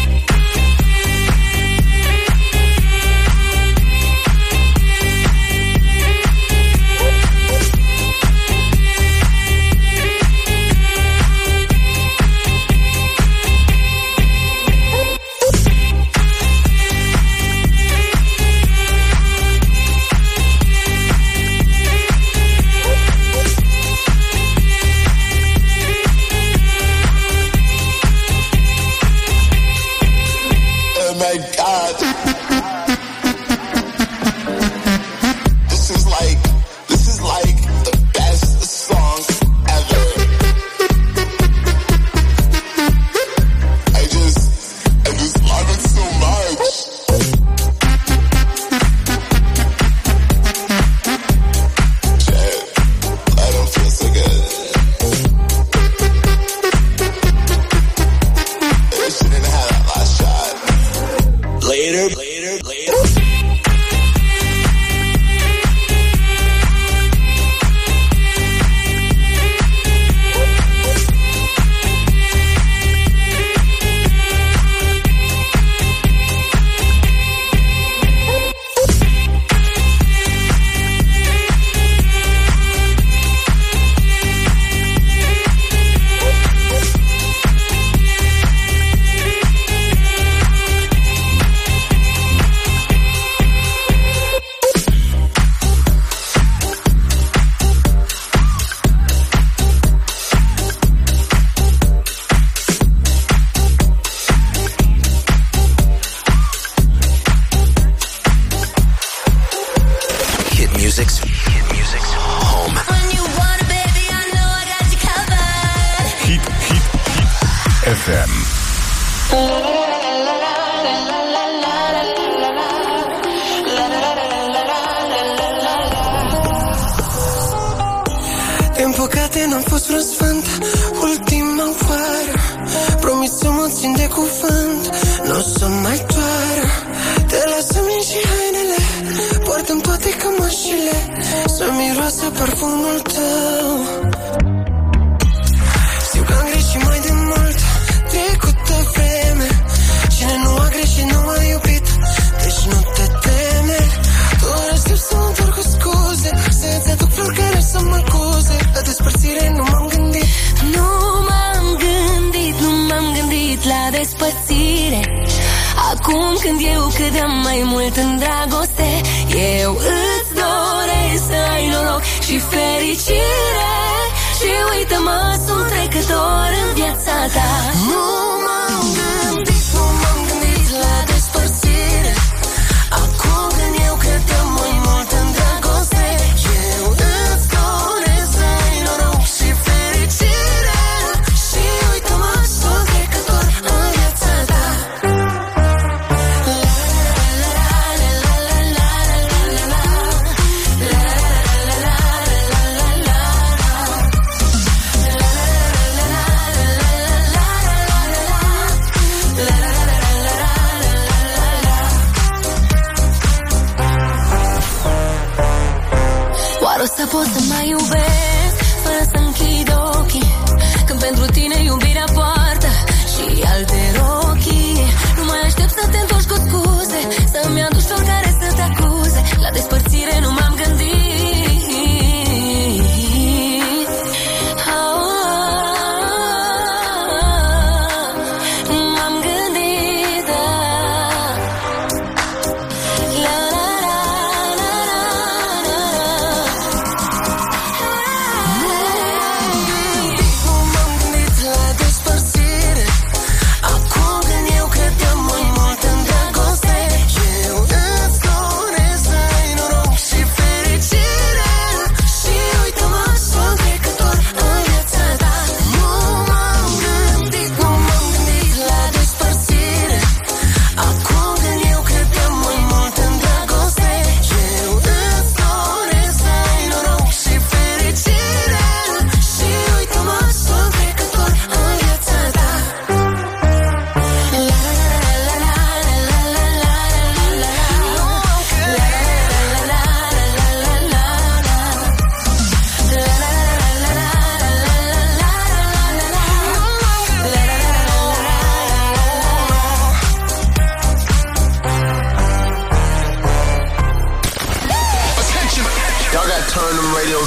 Din păcate n-am fost vreo sfânt, ultima oară. Promis să mă țin de cuvânt, n-o să mai doară. Te lasă-mi și hainele, poartă-mi toate cămășile, să miroasă parfumul tău. Știu că am greșit mai de mult, trecută vreme. Cine nu a greșit nu a iubit, deci nu te teme. Doar aștept să mă întorc cu scuze, să-ți aduc flori care să mă acuze. La despărțire nu m-am gândit, nu m-am gândit, nu m-am gândit la despărțire. Acum când eu credeam mai mult în dragoste, eu îți doresc să ai noroc și fericire. Și uită-mă, sunt trecător în viața ta. Nu m-am gândit, nu m-am gândit la despărțire. Acum când eu credeam mai mult în dragoste, eu îți doresc să ai noroc și fericire. Și uită-mă, sunt trecător în viața ta. Oare o să pot să mai iubesc fără să închid ochii, când pentru tine iubirea poartă și alte rochii? Nu mai aștept să te întorci cu scuze, să-mi aduci flori care să te acuze. La despărțire nu m-am gândit. M-am gândit, da. La la la la la la.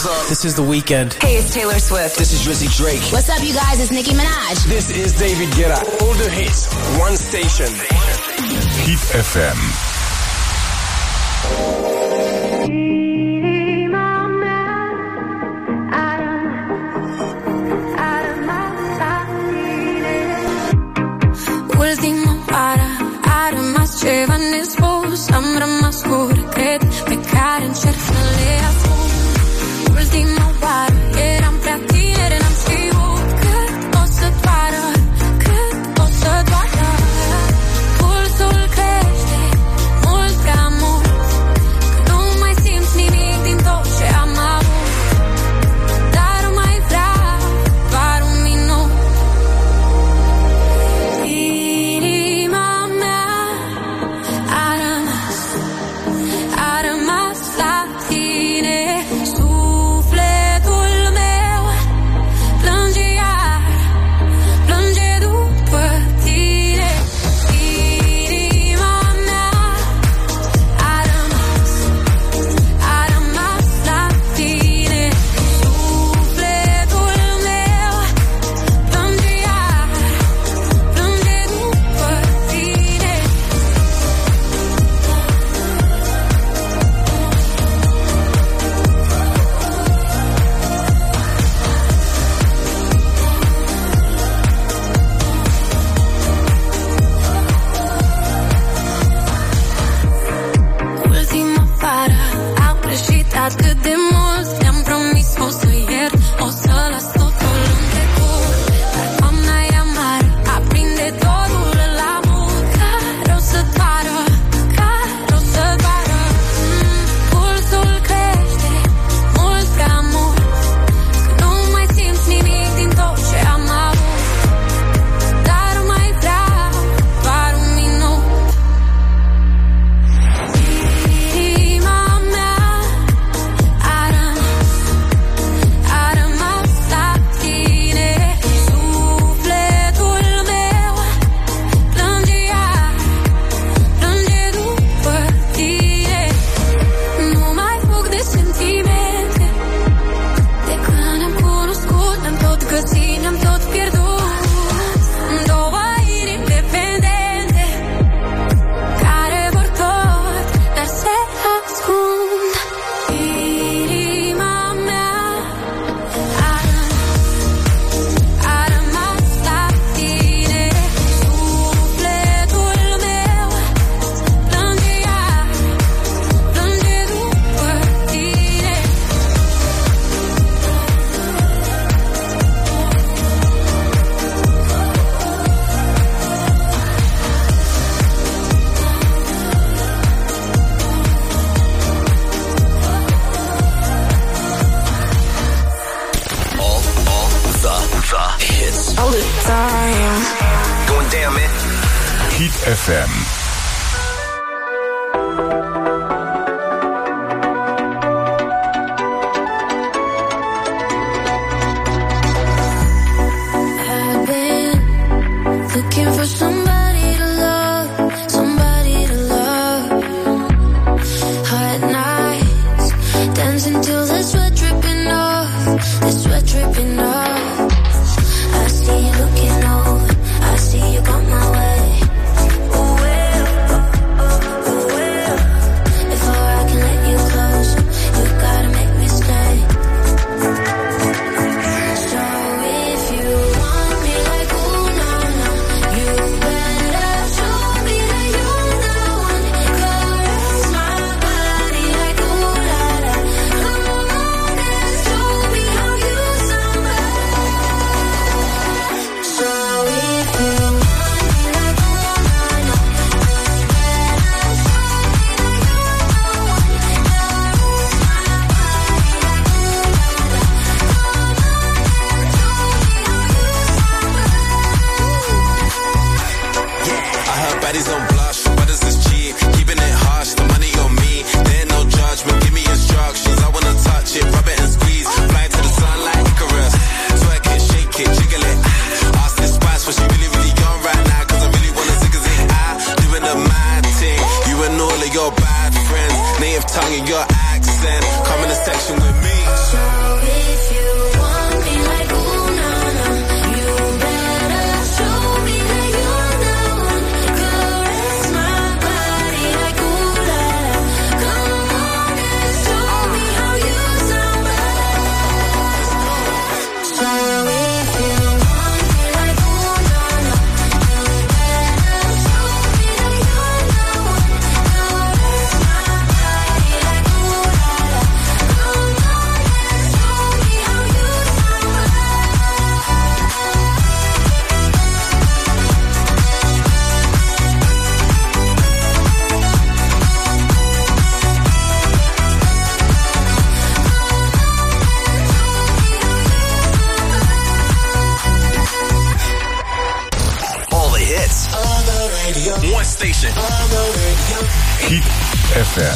What's up? This is The Weeknd. Hey, it's Taylor Swift. This is Drizzy Drake. What's up, you guys? It's Nicki Minaj. This is David Guetta. All the hits, one station. Hit F M. Ultima oară a rămas ceva nespus. Am rămas cu regret pe care încerc să le ascund. Ultima oară eram prea tineri, n-am știut cât o să doară, cât o să doară. Pulsul crește mult prea mult, că nu mai simți nimic din tot ce am avut. Dar mai vreau doar un minut. Inima mea a rămas, a rămas la tine. Sufletul meu plânge iar, plânge după tine. Inima mea a rămas, a rămas la tine. Sufletul meu plânge iar, plânge după tine. Ultima vară am greșit atât de mult. Mi-am promis o să iert, o să las totul în trecut. Dar toamna e amară, aprinde dorul la mult. Care o să doară, care o să doară. Mm, Pulsul crește mult prea mult, că nu mai simți nimic din tot ce am avut. Dar mai vreau doar un minut. Inima mea a rămas, a rămas la tine. Sufletul meu plânge iar, plânge după tine. Nu mai fug de sentimente, de când ne-am cunoscut, ne-am tot găsit, ne-am tot pierdut. Două inimi dependente care vor tot, dar se ascund. Inima mea a rămas, a rămas la tine. Sufletul meu plânge iar, plânge după tine. All, all the, the hits. All the time. Going down, man. Hit F M. I've been looking for somebody to love, somebody to love. Hot nights, dancing till the sweat dripping off, the sweat dripping off. I see you looking over, I see you come my way. Oh well, oh, oh, oh well. one station. Hit F M.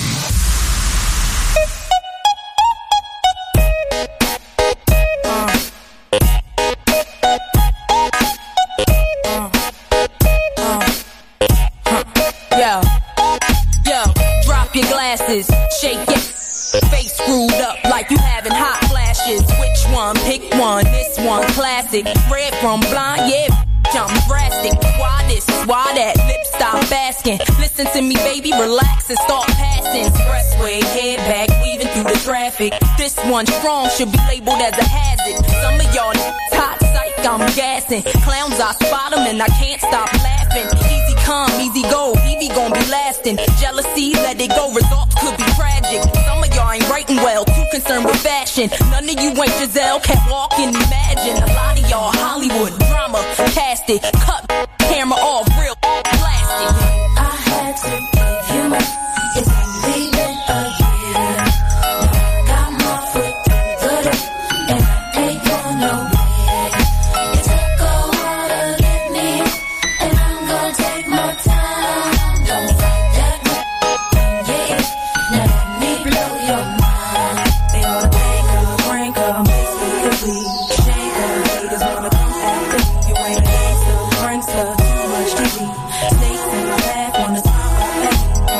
Yo, yo, drop your glasses, shake it. Face screwed up like you having hot flashes. Which one? Pick one. This one classic. Red from blind, yeah. I'm drastic. Why this? Why that? Lip stop asking. Listen to me, baby. Relax and start passing. Expressway, head back, weaving through the traffic. This one strong should be labeled as a hazard. Some of y'all hot psych, I'm gassing. Clowns, I spot them and I can't stop laughing. Easy come, easy go. Evie gon' be lasting. Jealousy, let it go. Results could be tragic. Some of y'all ain't writing well, too concerned with fashion. None of you ain't Giselle, can't walk and imagine. A lot of y'all Hollywood drama, cast it, cut camera off, real plastic. I had to give you my, it's only been a year. Got my foot through the door, and I ain't going nowhere. It took a while to get me, and I'm gonna take my time. Don't fight that, yeah. Now let me blow your mind. They wanna take her, rank her, make me complete. Shake her, haters wanna come after me. You ain't a gangster, prankster, too much T V. Snakes in my back, wanna talk about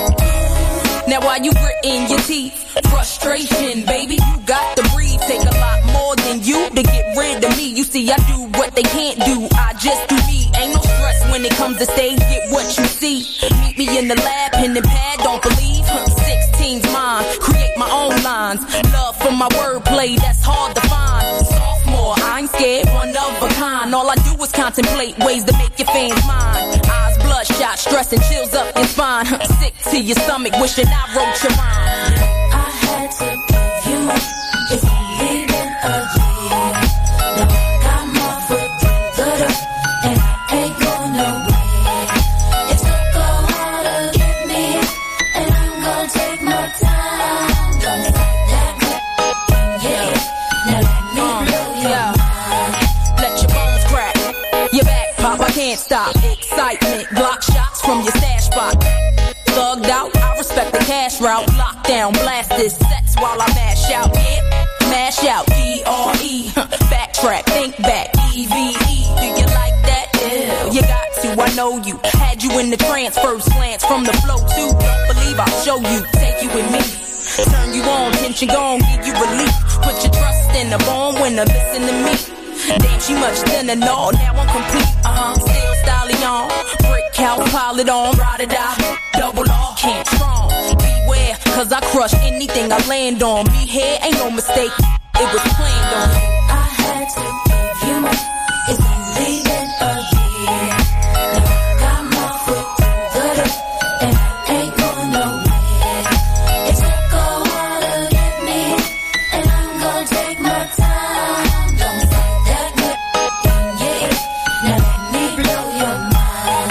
me. Now while you gritting your teeth, frustration, baby, you got to breathe. Take a lot more than you to get rid of me. You see, I do what they can't do, I just do me. Ain't no stress when it comes to stage, get what you see. Meet me in the lab, pen and pad, don't believe. sixteen's mine, create my own lines. Love for my wordplay, that's hard to find. Sophomore, I ain't scared, one of a kind. All I do is contemplate ways to make your fans mine. Eyes bloodshot, stress and chills up your spine. Sick to your stomach, wishing I wrote your rhyme. I had to give you my, it's only been a year. Now I got my foot through the door, and I ain't going nowhere. It took a while to get me, and I'm gonna take my time. Don't fight that, yeah. Now let me blow your mind. Let your bones crack, your back pop, I can't stop. Excitement, block shots from your stash spot. Thugged out, I respect the cash route. Lockdown, blast this sets while I mash out. Yeah, mash out, D R E. Backtrack, think back, E V E. Do you like that? Yeah, you got to, I know you. Had you in the trance, first glance from the flow too. Don't believe I'll show you, take you with me. Turn you on, tension gone, give you relief. Put your trust in the born winner, listen to me. Damn, she much thinner, no, now I'm complete. Uh-huh, still stallion, brick house, pile it on, ride or die, double R, can't strong. Beware, cause I crush anything I land on. Me here ain't no mistake, it was planned on. I had to give you my, it's only been a year. Now I got my foot through the door, and I ain't going nowhere. It took a while to get me, and I'm gonna take my time. Don't fight that, yeah. Now let me blow your mind.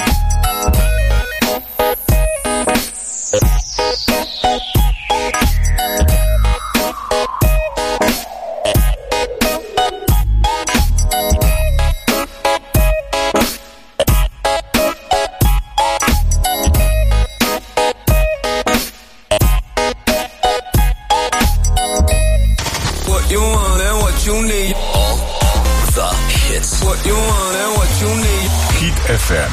What you want and what you need. All the hits. What you want and what you need. Hit F M.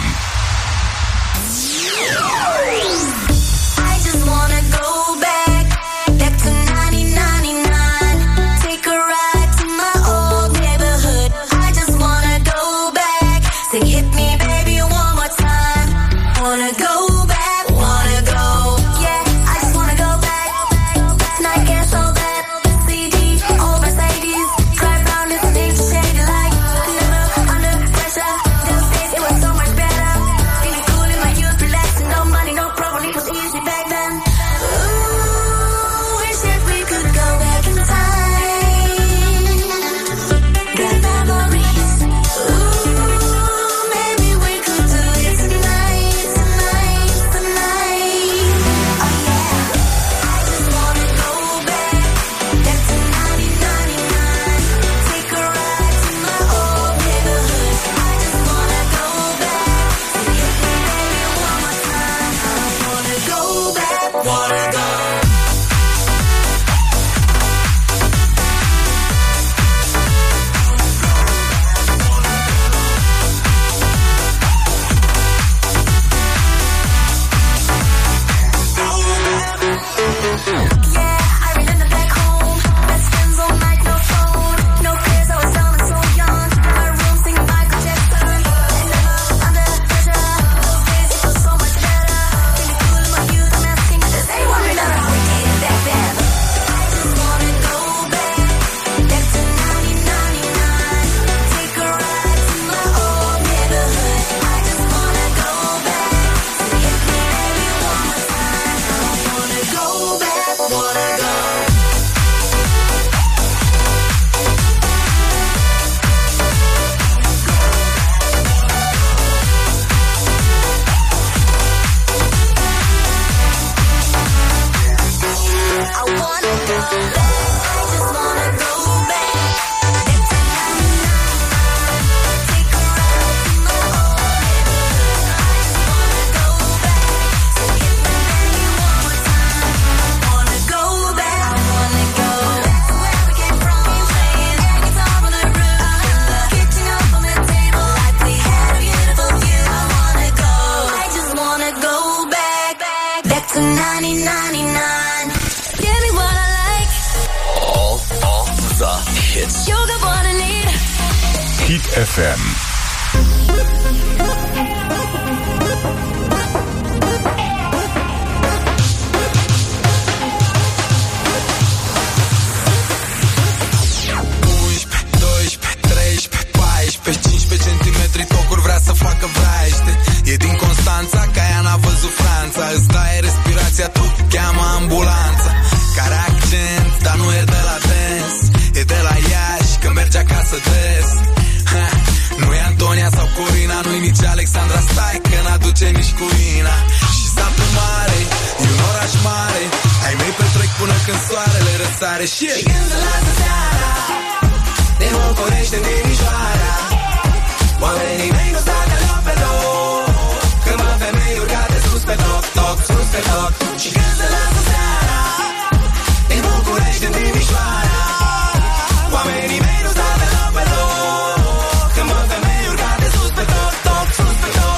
I just wanna go back, back to nineteen ninety-nine. Take a ride to my old neighborhood. I just wanna go back. Say hit me, baby, one more time. Wanna go back, wanna go. Yeah, I just wanna go back. Night cancel that C D, old Mercedes. Drive round and sneak shady like never under pressure. Those days it was so much better. Hit F M. cincisprezece centimetri tocuri vrea să facă vraiește. E din Constanța, ca ea n-a văzut Franța. Îți dai respirația, tu cheamă ambulanța. Care accent, dar nu e de la dance. E de la Iași, că merge acasă des. Ha, nu e Antonia sau Corina, nu-i nici Alexandra. Stai că n-aduce nici Corina. Și satul mare, e un oraș mare. Ai mei petrec până când soarele răsare. Și, și când se lasă seara, ne ocolește în Timișoara. Oamenii mei nu stau deloc pe loc, când mă femei urcate sus pe toc, toc, sus pe toc. Și când se lasă seara, în București, în Timișoara. Oamenii mei nu stau deloc pe loc, când mă femei urcate sus pe toc, toc, sus pe toc.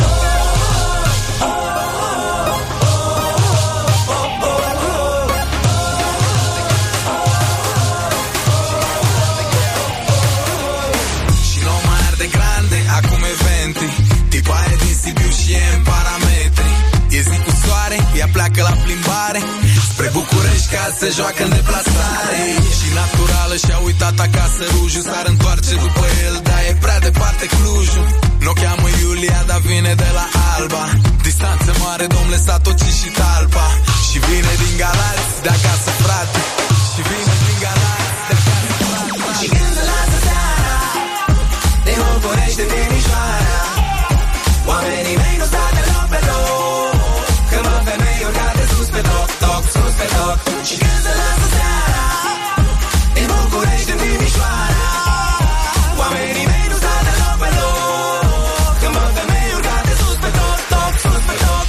Acum evente, tipa e din Sibiu și e în parametri. E zi cu soare, ea pleacă la plimbare spre București ca să joacă în deplasare. Și naturală și-a uitat acasă rujul, s-ar întoarce după el, dar e prea departe Clujul. N-o cheamă Iulia, dar vine de la Alba. Distanță mare, domnule, s-a tocit și talpa. Și vine din Galați, de acasă, frate. Și vine din Galați, de acasă, frate. Și când se lasă seara, de București, de Timișoara. Oamenii mei nu stau deloc pe loc, când mă femei urcate sus pe toc, toc, sus pe toc. Și când se lasă seara, de București, de Timișoara. Oamenii mei nu stau deloc pe loc, când mă femei urcate sus pe toc, toc, sus pe toc.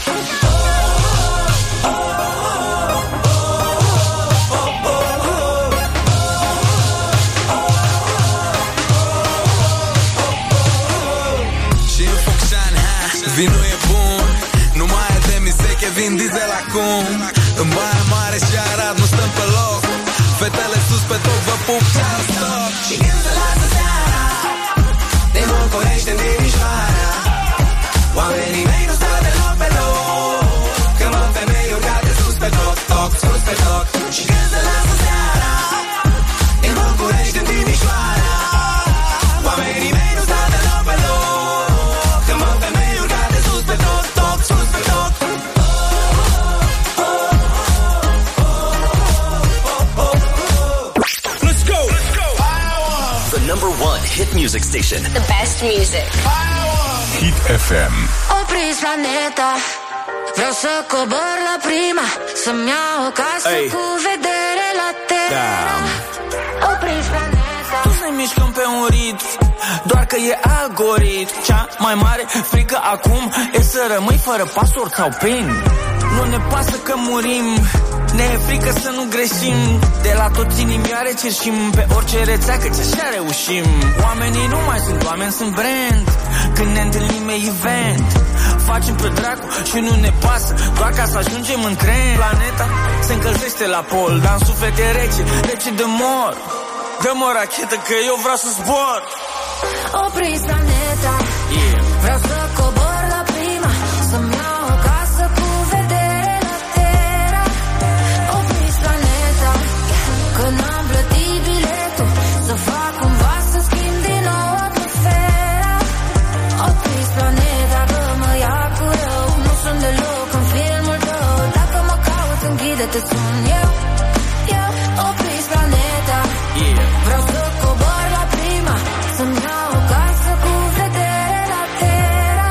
Vinul e bun, nu mai e de miseche, vin diesel acum. În Baia Mare și Arad nu stăm pe loc. Fetele sus pe toc, vă pup, ceau, stop. Și când se lasă seara, de București, în Timișoara. Oamenii mei nu stau deloc pe loc, când mă femei urcate sus pe toc, toc, sus pe toc. Și când se lasă seara, de București, în Timișoara. Oamenii mei nu stau deloc pe loc, când mă femei urcate sus pe toc, toc, sus pe toc. Let's go! Let's go! The number one hit music station. The best music. Hit F M. Opriți planeta, vreau să cobor la prima, să-mi iau o casă Hey. cu vedere la terra. Opriți planeta. Toți ne mișcăm pe un ritm, doar că e algoritm. Cea mai mare frică acum e să rămâi fără password sau pin. Nu ne pasă că murim, ne e frică să nu greșim. De la toți inimioare cerșim pe orice rețea, căci așa reușim. Oamenii nu mai sunt oameni, sunt brand. Când ne întâlnim e event, facem pe dracu și nu ne pasă, doar ca să ajungem în tren. Planeta se încălzește la pol, dar în suflet e rece, rece de mor. Dă-mă o rachetă că eu vreau să zbor. Opriți planeta, Yeah. vreau să cobor la prima, să-mi iau o casă cu vedere la terra. Opriți planeta, că n-am plătit biletul, să fac cumva să schimb din nou atmosfera. Opriți planeta, că mă ia cu rău, nu sunt deloc în filmul tău. Dacă mă cauți, închide-te, sun eu, eu. Opriți planeta, Yeah. vreau să cobor la prima, să-mi iau o casă cu vedere la terra.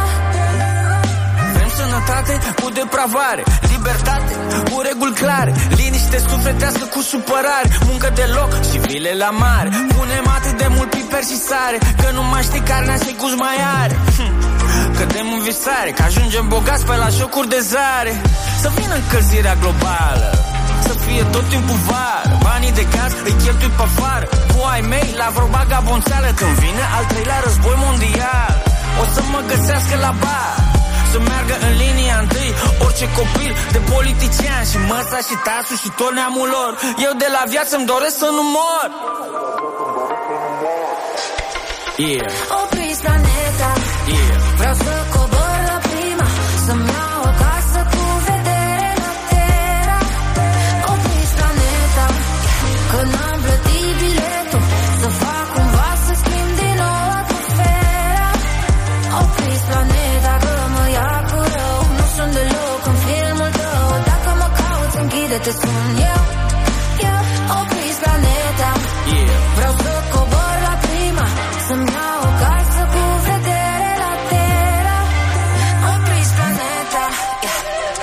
Vrem sănătate cu depravare, libertate cu reguli clare, liniște sufletească cu supărare, muncă de loc și vile la mare. Punem atât de mult piper și sare, că nu mai știi carnea ce gust mai are. Hm. Cădem în visare, că ajungem bogați pe la jocuri de zare. Să vină încălzirea globală, să fie tot timpul vară. Banii de gaz îi cheltui pe afară, cu ai mei la vreo bagabonțeală. Când vine al treilea război mondial, o să mă găsească la bar, să meargă în linia întâi orice copil de politician. Și măsa și tasu și tot neamul lor, eu de la viață îmi doresc să nu mor. Yeah. Opriți planeta. Yeah. Vreau să cobor la prima, să-mi iau o casă cu vedere la Terra. Opriți planeta, că n-am plătit biletul, să fac cumva să schimb din nou atmosfera. Opriți planeta, că mă ia cu rău, nu sunt deloc în filmul tău. Dacă mă cauți, închide-te, sun eu. Yeah. Opriți planeta. Yeah. Vreau să cobor la prima, să-mi iau o casă cu vedere la Terra. Opriți planeta. Yeah.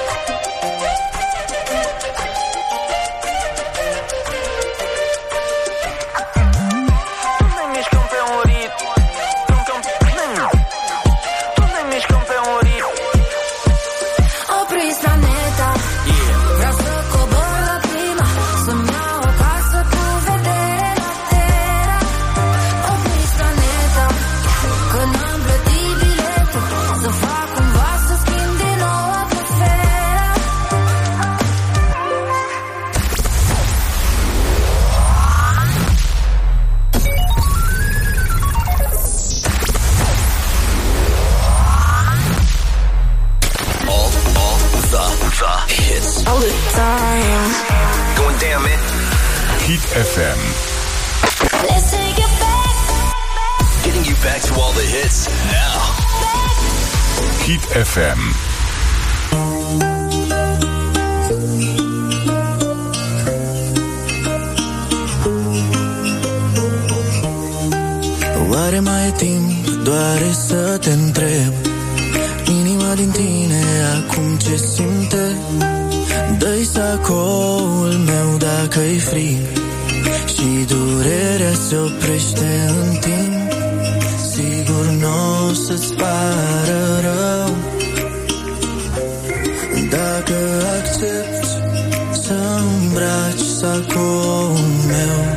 Tu ne mișcăm pe un ritm, tu ne mișcăm pe un ritm. Opriți planeta. Yeah. Vreau să cobor la prima, să-mi iau o casă cu vedere la Terra. Opriți planeta, că n-am plătit biletul, să fac cumva să schimb din nou atmosfera. All, all the, the hits. All the time. Going down, man. Hit F M. Let's take it back. Getting you back to all the hits now. Hit F M. Oare mai e timp doar să te întreb, inima din tine acum ce simte? Dă-i sacoul meu dacă-i frig și durerea se oprește în timp. Sigur n-o să-ți pară rău dacă accepti să îmbraci sacoul meu.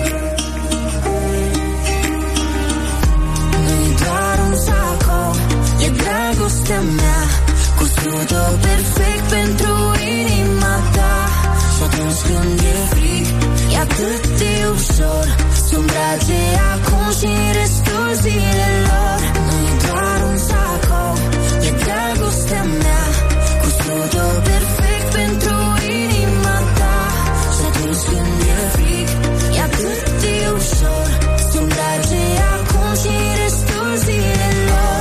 Nu-i doar un sacou, e dragostea mea, cusut-o perfect pentru inima ta. Și atunci când e frig, e atât de ușor să îmbrace acum și restul zilelor. Nu-i doar un sacou, e dragostea mea, cusut-o perfect pentru inima ta. Și atunci când e frig, e atât de ușor să îmbrace acum și restul zilelor.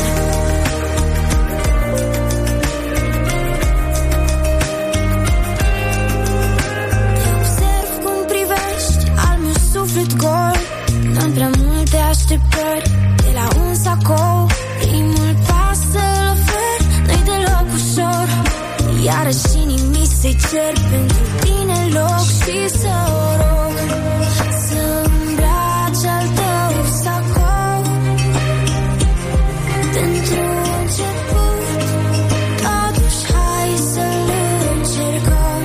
Observ cum privești al meu suflet gol, n-am prea multe așteptări de la un sacou. Primul pas să-l ofer nu-i deloc ușor, iarăși inimii să-i cer pentru tine loc și să o rog să îmbraci al tău sacou. Pentru început, totuși hai să-l încercăm.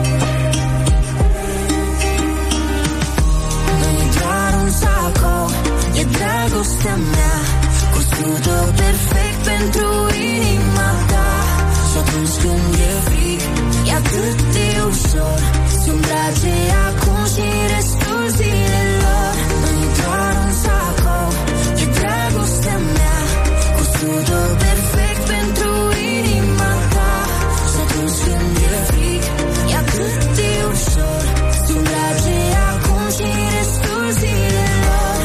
Nu-i doar un sacou, e dragostea mea, cusut-o perfect pentru inima ta. Și atunci când e frig, e atât de ușor să îmbrace acum și restul zilelor. Nu-i doar un sacou, e dragostea mea, cusut-o perfect pentru inima ta. Și atunci când e frig, e atât de ușor să îmbrace acum și restul zilelor.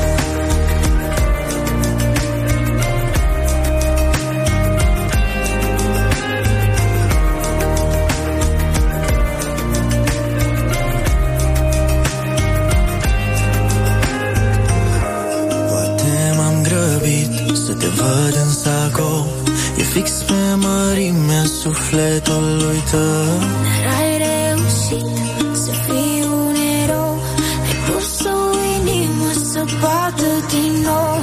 Poate m-am grăbit să te văd în sacou, e fix pe mărimea sufletului tău. Dar ai reușit să fii un erou, ai pus o inimă să bată din nou.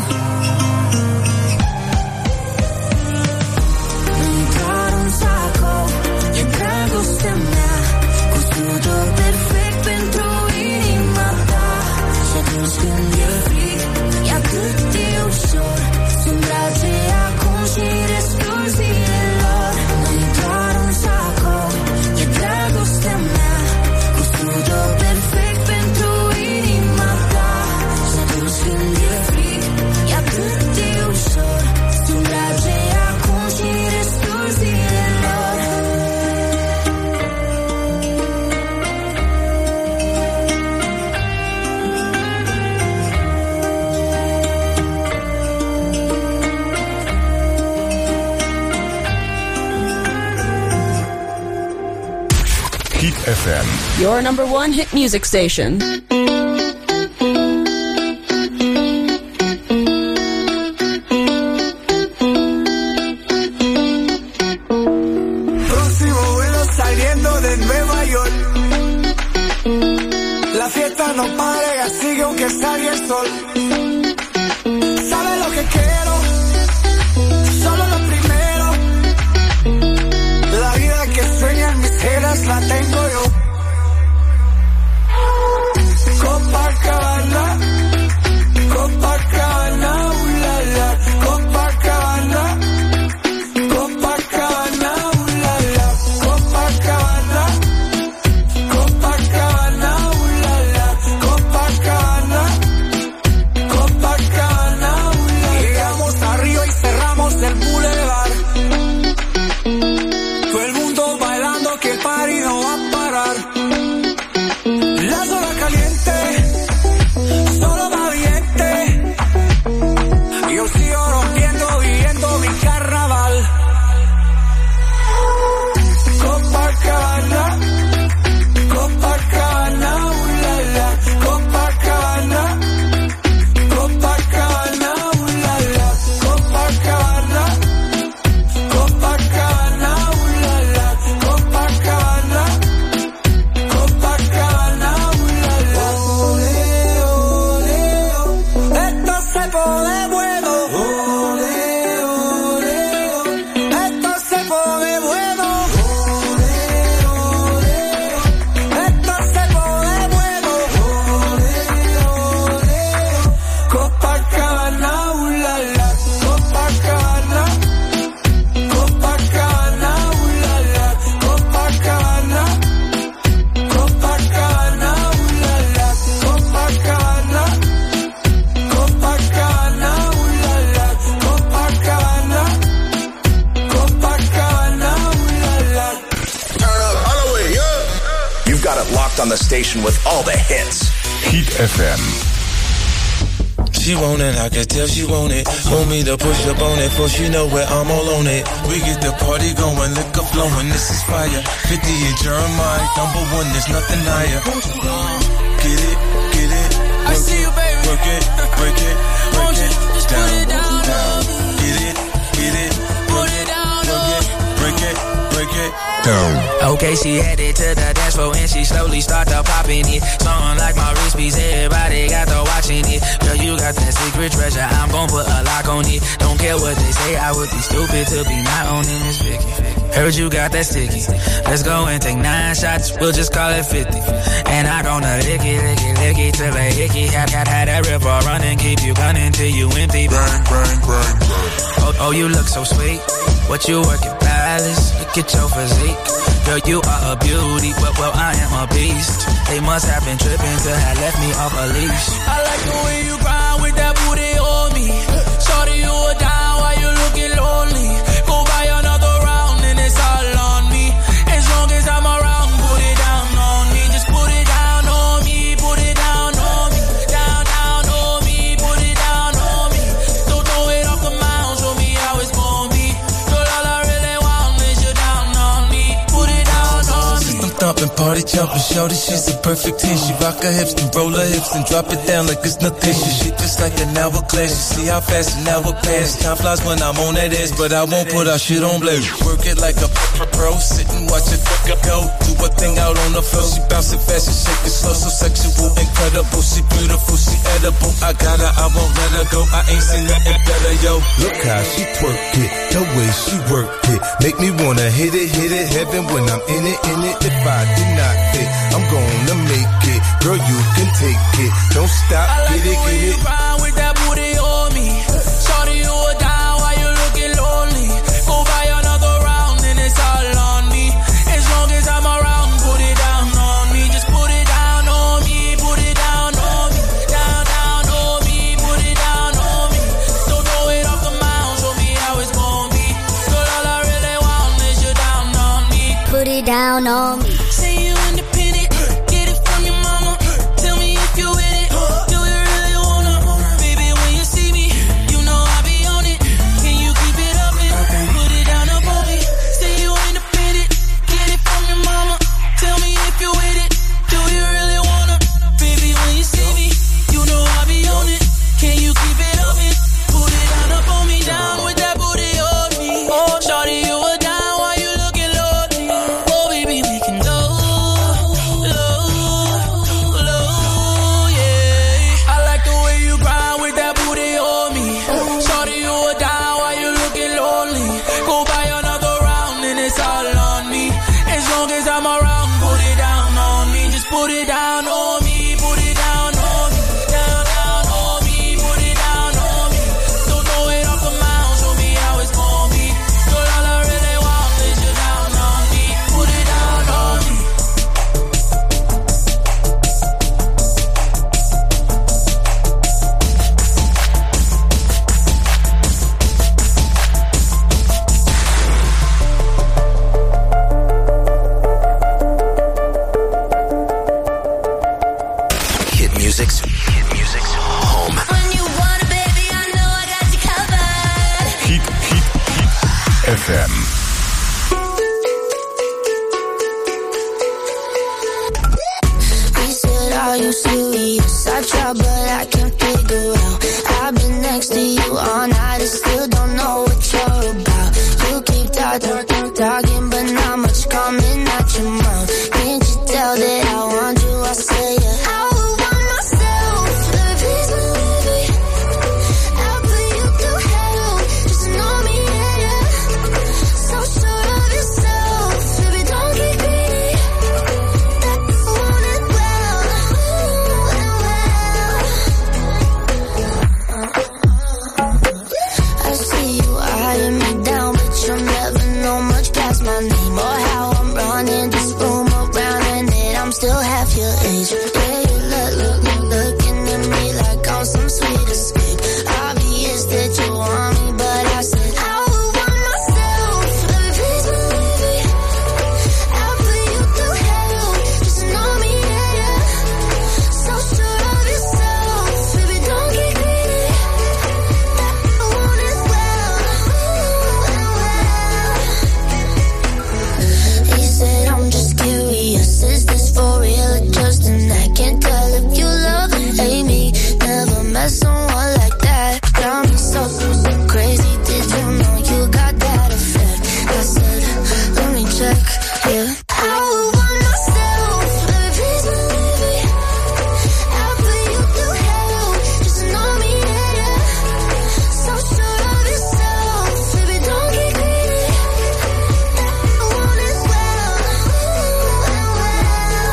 Nu-i doar un sacou, e dragostea mea, cusut-o perfect pentru inima ta. Și atunci când e frig, e atât de ușor să îmbrace acum și restul zilelor. Nu-i doar un sacou, e dragostea mea, cusut-o perfect pentru inima ta. Și atunci când e F M. Your number one hit music station. Próximo vuelo saliendo de Nueva York. La fiesta no para, ya sigue aunque salga el sol. ¿Sabe lo que quiero? Solo lo primero. La vida que sueñan mis ceras la tengo yo. Copacabana, Copacabana, uh, la, la. Copacabana, Copacabana, uh, la, la. Copacabana, Copacabana, uh, la, la. Copacabana, Copacabana, uh, la, la. Llegamos a Río y cerramos el boulevard. Todo el mundo bailando que el party no va a parar. La zona caliente, solo va viente. Yo sigo rompiendo, viviendo mi carnaval. Copacabana, Copacabana, uh, la, la. Copacabana, Copacabana, uh, la, la. Copacabana, Copacabana, uh, la, la. Copacabana, Copacabana, uh, la, la. Ole, ole, oh. Esto se pone bueno. Ole, ole, oh. Esto se pone bueno. Ole, ole, oh. Esto se pone bueno. Ole, ole, oh. Copacabana, uh, la, la. Copacabana, Copacabana, uh, la, la. Copacabana, Copacabana, uh, la, la. Copacabana, Copacabana, uh, la, la. Copacabana, Copacabana, uh, la, la. Turn up, Holloway, yeah. You've got it locked on the station with all the hits. Hit F M. She want it, I can tell she want it. Want me to push up on it, for she know where I'm all on it. We get the party going, liquor flowing, this is fire. fifty and Jeremiah, number one, there's nothing higher. Get it, get it, I see you, baby. work it, break it, break Won't you it, just down, put it down, down. on me? Get it, get it, Put it down, work on it, me. break it, break it, down. Okay, she headed to the dance floor and she slowly started popping it. Something like my wrist piece, everybody got to watching it. Girl, you got that secret treasure, I'm gon' put a lock on it. Don't care what they say, I would be stupid to be not owning this Vicky. Heard you got that sticky. Let's go and take nine shots, we'll just call it fifty. And I gonna lick it, lick it, lick it till they hickey. Have, have, have that river running, keep you gunning till you empty. Bang, bang, bang, bang. Oh, oh, you look so sweet. What you working, palace? Look at your physique. Girl, you are a beauty. Well, well, I am a beast. They must have been tripping to have left me off a leash. I like the way you grind with that booty on me. Shorty, you are down while you looking lonely. Go buy another round and it's all on me. As long as I'm around, put it down on me. Just put it down on me. Put it down on me. Down, down on me. Put it down on me. Don't throw it off the mound. Show me how it's gonna be. Girl, all I really want is you down on me. Put it down on me. System thumping, party jumping, shorty, she's a perfect ten. She rock her hips and roll her hips and drop it down like it's nothing. She shit just like an hourglass. You see how fast an hour pass. Time flies when I'm on that ass, but I won't put our shit on blast. Work it like a pro, sit and watch it go. Do a thing out on the floor. She bounce it fast and shake it slow, so sexual, incredible. She beautiful, she edible. I got her, I won't let her go. I ain't seen nothing better, yo. Look how she twerk it, the way she work it. Make me wanna hit it, hit it, heaven when I'm in it, in it. If I do not fit, I'm gonna make it. Girl, you can take it. Don't stop, I like get the it, way get you it. grind with that booty on me. Shorty, you are down while you looking lonely. Go buy another round and it's all on me. As long as I'm around, put it down on me. Just put it down on me. Put it down on me. Down, down on me. Put it down on me. Don't throw it off the mound. Show me how it's gonna be. Girl, all I really want is you down on me. Put it down on me. Say you independent. Get it from your mama. Tell me if you with it. Do you really wanna? Baby, when you see me, you know I be on it. Can you keep it up and put it down up on me? Say you independent. Get it from your mama. Tell me if you M. He said, are you serious? I tried, but I can't figure out. I've been next to you all night and still don't know what you're about. You keep talking, talking, talking, but not much coming out your mouth. Can't you tell that I want you? I say yeah. I would want myself, but please believe me. I'll put you through hell, just know me, yeah, yeah. So sure of yourself, baby, don't get greedy. That you want it well, ooh, and well. I see you eyeing me down, but you'll never know much past my name or how I'm running this room around, and that I'm still half your age. Yeah, you look, look, look, looking at me like I'm some sweet escape. Obvious that you want me, but I said I would want myself, baby, please believe me. I'll put you through hell, just know me, yeah, yeah. So sure of yourself, baby, don't get greedy. That you want it well, ooh, and well. He said, I'm just curious, is this for real or just an act? Can't tell if you love and hate me. Never met someone like that. Got me so, so crazy. Did you know you got that effect? I said, let me check, yeah. I would want myself, baby, please believe me. I'll put you through hell, just know me, yeah, yeah. So sure of yourself, baby, don't get greedy. That you want it well, ooh, and well.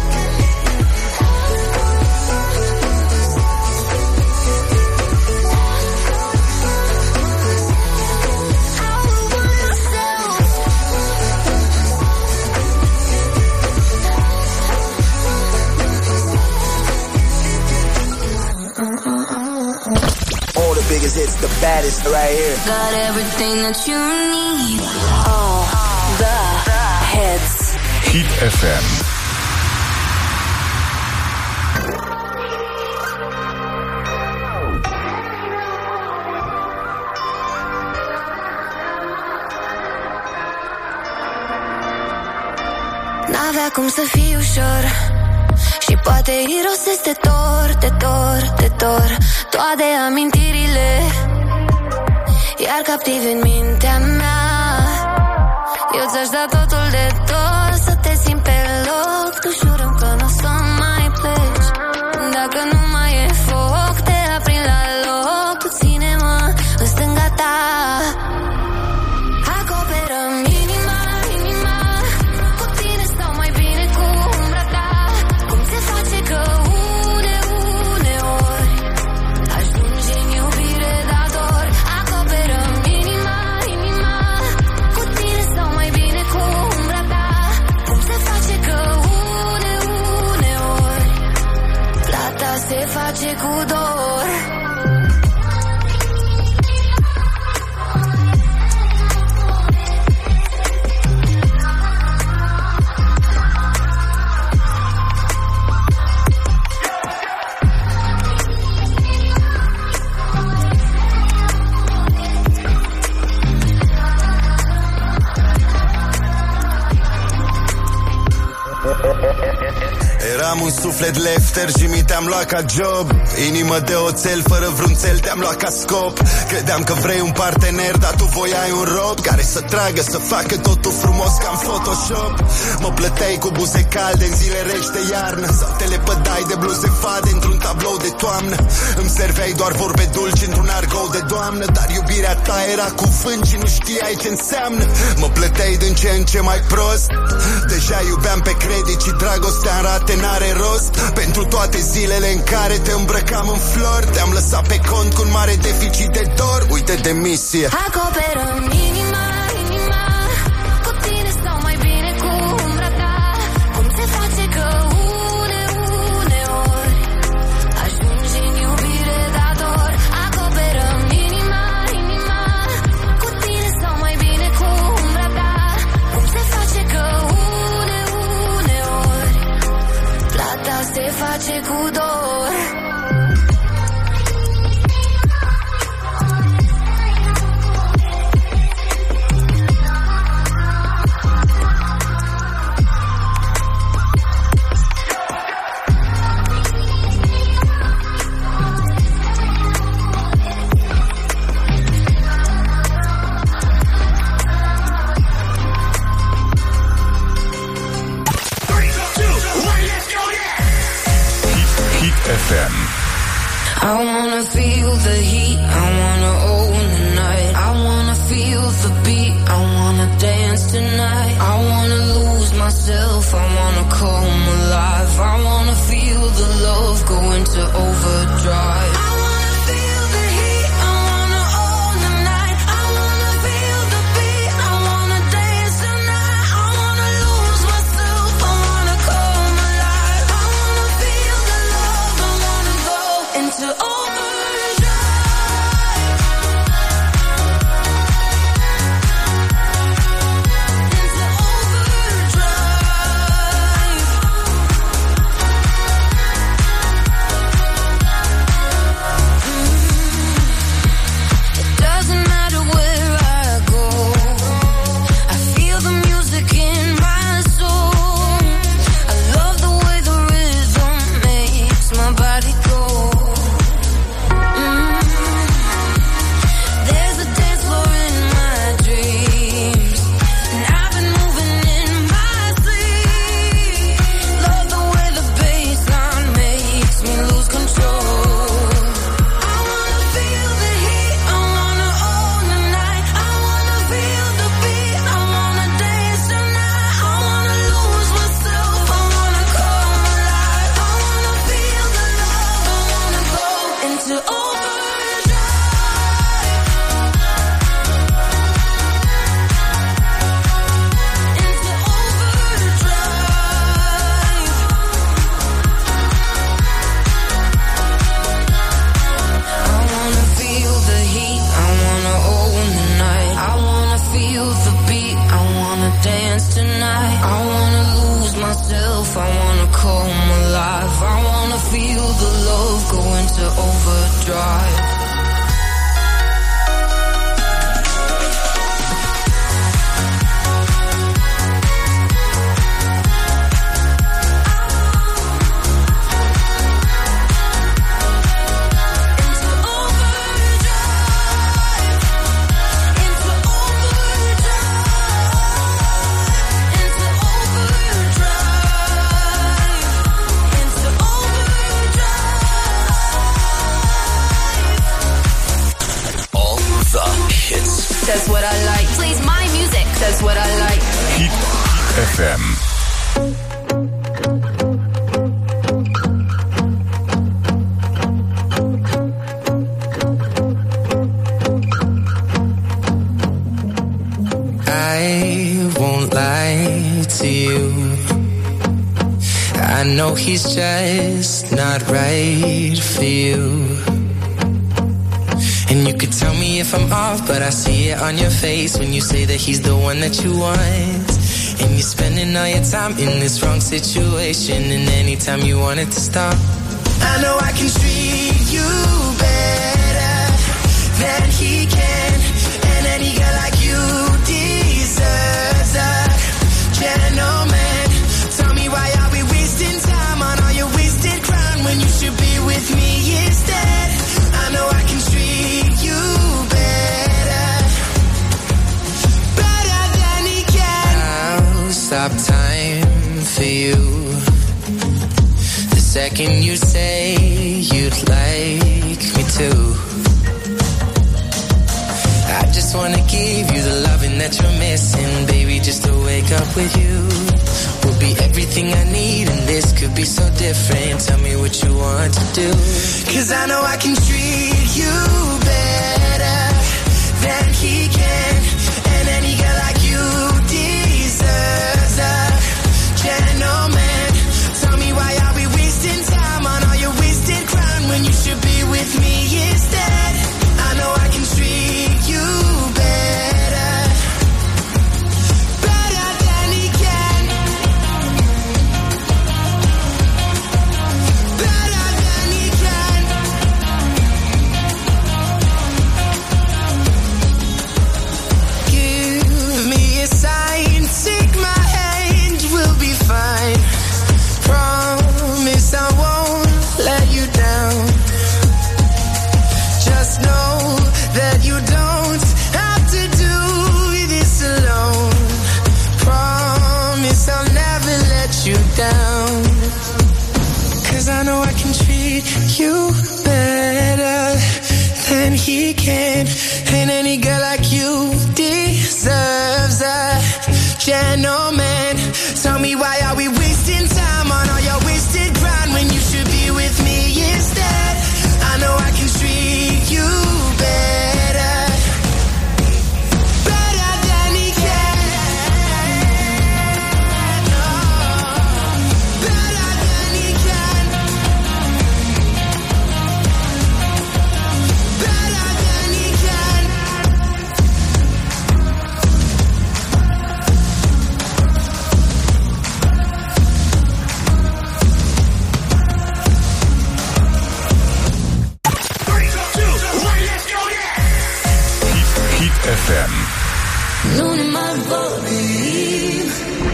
All the biggest hits, the baddest right here. Got everything that you need. All the hits. Hit F M. N-avea cum să fie ușor și poate irosesc de dor, de dor, de dor toate amintirile, iar captiv în mintea mea. Eu ți-aș da totul de tot, să te simt pe loc. Tu jurăm că nu o să mai pleci. Dacă nu mai e foc, te aprind la loc. Tu ține-mă în stânga ta. Acoperă-mi inima, inima. Cu tine stau mai bine cu umbra ta. Cum se face că une, uneori ajungi în iubire dator. Acoperă-mi inima, inima. Cu tine stau mai bine cu umbra ta. Cum se face că une, uneori plata se face cu dor. Eram un suflet lefter și mi te-am luat ca job. Inimă de oțel, fără vreun țel te-am luat ca scop. Credeam că vrei un partener, dar tu voiai un rob care să tragă, să facă totul frumos ca în Photoshop. Mă plăteai cu buze calde în zile reci de iarnă, sau te lepădai de bluze fade într-un tablou de toamnă. Îmi serveai doar vorbe dulci într-un argou de doamnă, dar iubirea ta era cuvânt și nu știai ce înseamnă. Mă plăteai din ce în ce mai prost. Deja iubeam pe credit și dragostea în rate n-are rost. Pentru toate zilele în care te îmbrăcam în flori, te-am lăsat pe cont cu un mare deficit de dor. Uite demisie. Acoperă-mi inima, inima. Cu tine stau mai bine cu umbra ta. Cum se face că une, uneori ajungi în iubire dator. Acoperă-mi inima, inima. Cu tine stau mai bine cu umbra ta. Cum se face că une, uneori plata se face cu dor. tonight. I wanna lose myself, I wanna come alive. I wanna feel the love go into overdrive. I wanna feel the heat, I wanna own the night. I wanna feel the beat, I wanna dance tonight. I wanna lose myself, I wanna come alive. I wanna feel the love, I wanna go into overdrive. He's just not right for you. And you could tell me if I'm off, but I see it on your face when you say that he's the one that you want. And you're spending all your time in this wrong situation, and anytime you want it to stop, I know I can treat you better than he can. And any girl like you deserves a gentleman. Tell me why are we wasting time on all your wasted crown when you should be with me instead. I know I can treat you better, better than he can. I'll stop time for you the second you say you'd like me to. I just wanna give you the loving that you're missing, baby, just to wake up with you will be everything I need, and this could be so different. Tell me what you want to do, 'cause I know I can treat you better than he can. And any girl like you deserves a gentleman. Tell me why are we wasting time on all your wasted crown when you should be with me instead. I know I can treat you better, better than he can, better than he can. Give me a sign, take my hand, we'll be fine. Promise I won't let you down. Just know that you don't have to do this alone. Promise I'll never let you down. 'Cause I know I can treat you better than he can. And any girl like you deserves a gentlemen. Tell me why are we wasting time on all your wasted grind when you should be with me instead. I know I can treat you better, better than he can. Oh, better than he can. Better than he can. F M. Nu ne mai vorbim.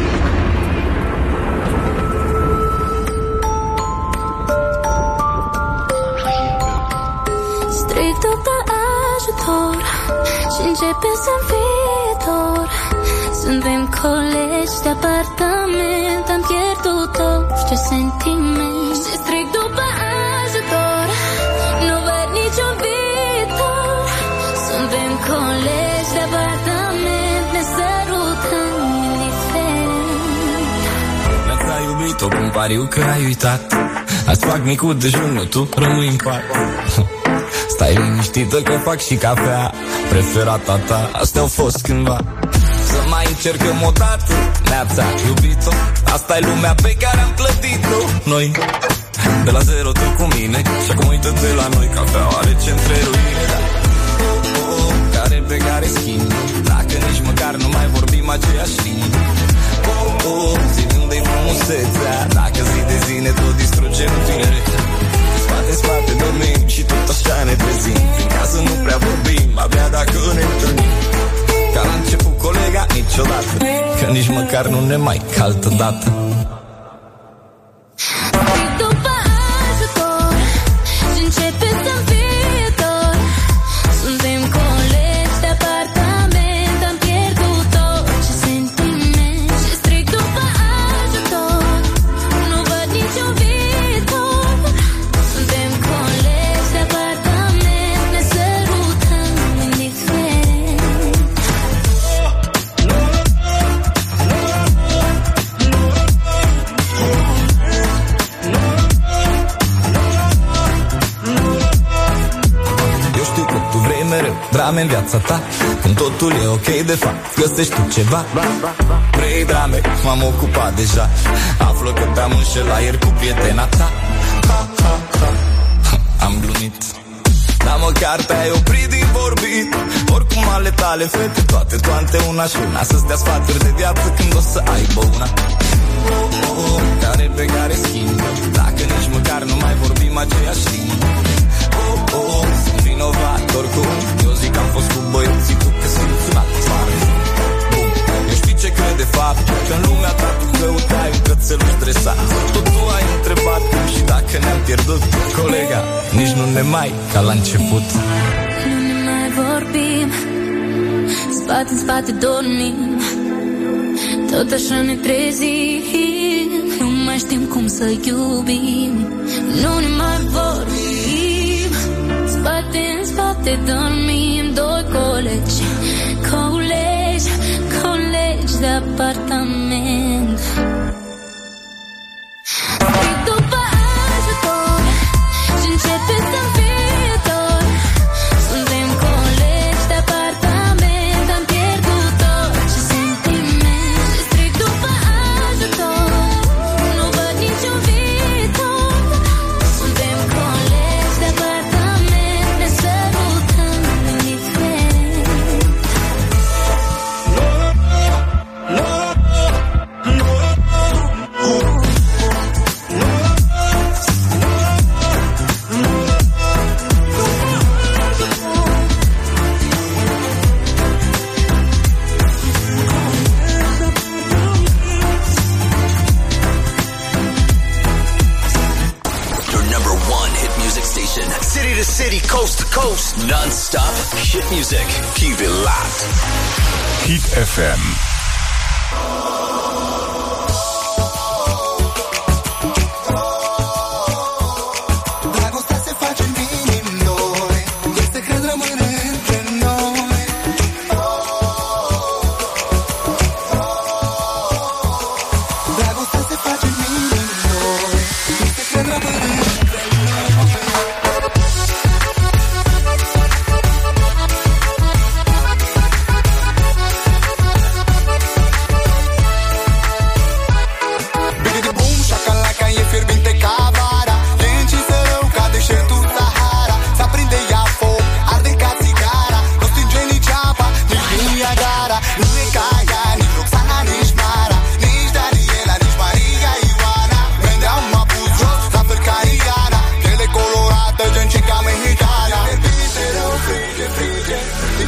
Strig după ajutor și începe să-mi fie dor. Suntem colegi de apartament, am pierdut orice sentiment. Și strig după ajutor, nu văd niciun viitor. Suntem colegi de apartament, ne sărutăm indiferent. N-ați iubit-o cum pariu că ai uitat. Azi fac micul dejun, nu tu rămâi în pat. Stai liniștită că fac și cafea, preferata ta, astea au fost cândva. Să mai încercăm o dată, ne-ați iubit-o. Asta e lumea pe care am clădit-o noi. De la zero tu cu mine și acum uită-te la noi. Cafeaua rece între ruine, care pe care schimb. Dacă nici măcar nu mai vorbim aceeași linie. Oh, oh, zi-mi unde-i frumusețea. Dacă zi de zi ne tot distrugem tinerețea. Spate, spate dormim și tot așa ne trezim. Prin casă nu prea vorbim, abia dacă ne întâlnim. Ca la început colega, niciodată. Că nici măcar nu ne mai ca altă dată. După ajutor și începe să-mi fie dor. Suntem colegi de apartament, am pierdut orice sentiment. Și strig după ajutor, nu văd niciun viitor. Suntem colegi de apartament, ne sărutăm indiferent. Eu știu că tu vrei mereu drame în viața ta, când totul e ok de fapt, găsești tu ceva. Vrei drame, m-am ocupat deja. Află că te-am înșelat ieri cu prietena ta. Ha, ha, ha. Am glumit, dar măcar te-ai oprit din vorbit. Oricum ale tale fete, toate toate una și una, să-ți dea sfaturi de viață când o să aibă una. Oh, oh, care pe care schimbă. Dacă nici măcar nu mai vorbim aceeași linie. Oh, oh, sunt vinovat oricum. Eu zic că am fost cu băieții, tu că simți un atmosfară. Bun, eu știi ce cred de fapt, că în lumea ta tu căutai un cățelul stresat. Tot tu ai întrebat cum și dacă ne-am pierdut. Colega, nici nu ne mai ca la început. Nu ne mai vorbim, spate în spate dormim. Tot așa ne trezim, nu mai știm cum să iubim. Nu ne mai vorbim, spate în spate dormim. Doi colegi, colegi, colegi de apartament. Strig după ajutor și începe să-mi fie dor. Suntem colegi de apartament, am pierdut orice sentiment. Și strig după ajutor, nu văd niciun viitor. Suntem colegi de apartament, ne sărutăm indiferent. Your number one hit music station. City to city, coast to coast. Non-stop hit music. Keep it locked. Hit F M. Dragostea se face în inimi noi, este când rămâne între noi.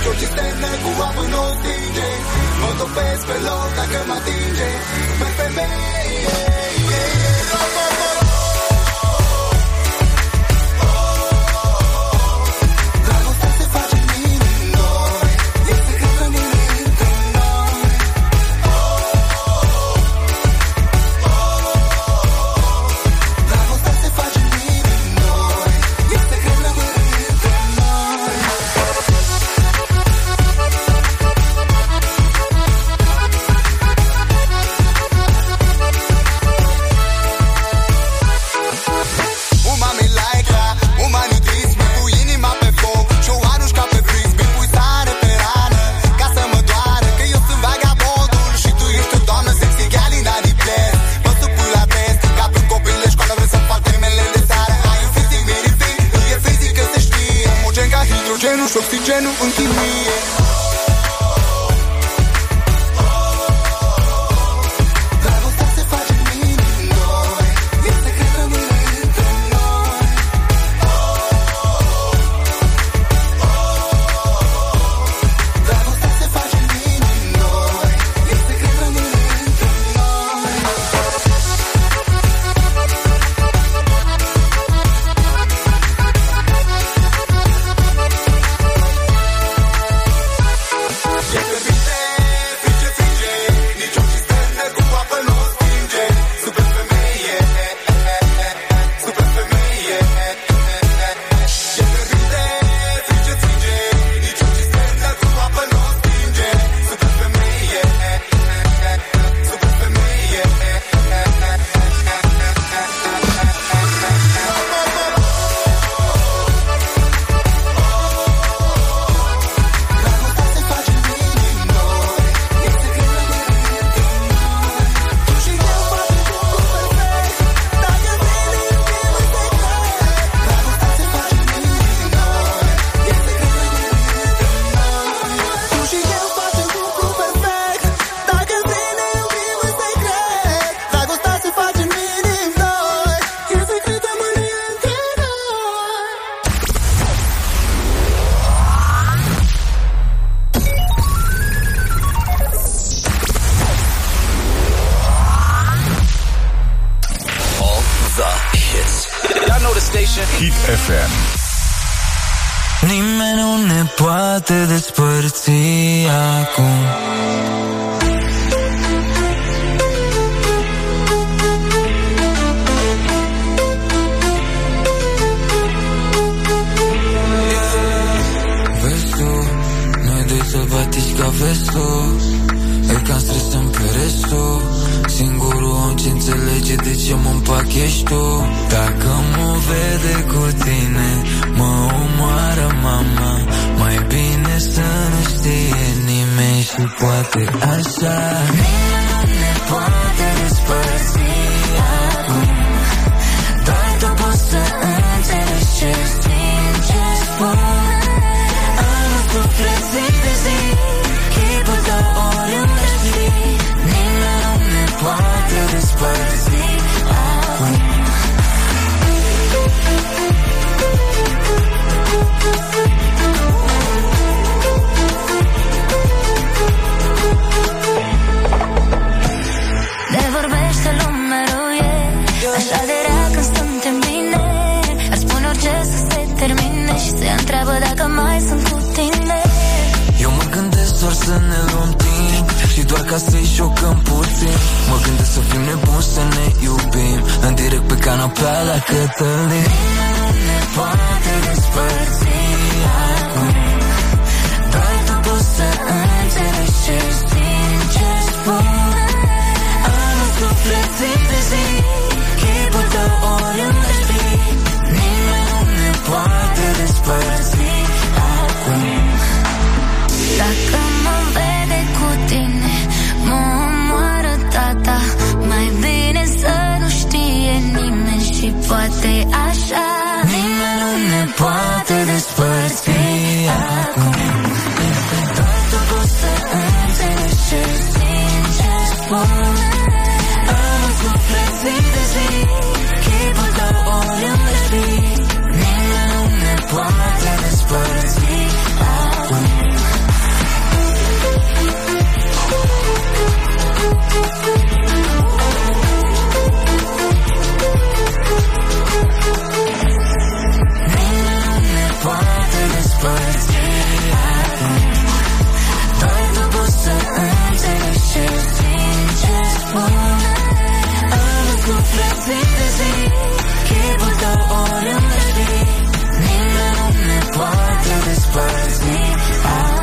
nicio cisternă cu apă nu o stinge. Mă topesc pe loc dacă mă atinge. Pe femeie. Și oxigenul în chimie. Dragostea se face în mine noi. E secret rămâne între noi. Dragostea se face în mine noi. E secret rămâne între noi. Hit F M. Nimeni nu ne poate despărți acum. Vezi tu, noi doi sălbatici ca vestul. E ca stres în peresul. Singurul om ce înțelege de ce mă împac ești tu. Dacă mă vede cu tine, mă omoară mama. Mai bine să nu știe nimeni și poate așa. Nimeni nu ne poate despărți acum. Doar tu poți să înțelegi ce simt, ce spun. Am suflet zi de zi, chipul tău oriunde știi. Nimeni nu ne poate despărți acum. Ne vorbește lumea ruie, așa de rea când suntem bine. Ar spune orice să se termine și se întreabă dacă mai sunt cu tine. Eu mă gândesc doar să ne luăm timp și doar ca să-i șocăm puțin. Mă gândesc să fim nebuni să ne iubim în direct pe canapea la Cătălin. Nimeni nu ne poate despărți acum. Doar tu poți să înțelegi ce simt, ce spun. Am un suflet zi de zi, chipul tău oriunde știi. Nimeni nu ne poate despărți acum. Dacă mă vede cu tine, mă omoară tata. Mai bine să nu știe nimeni și poate așa.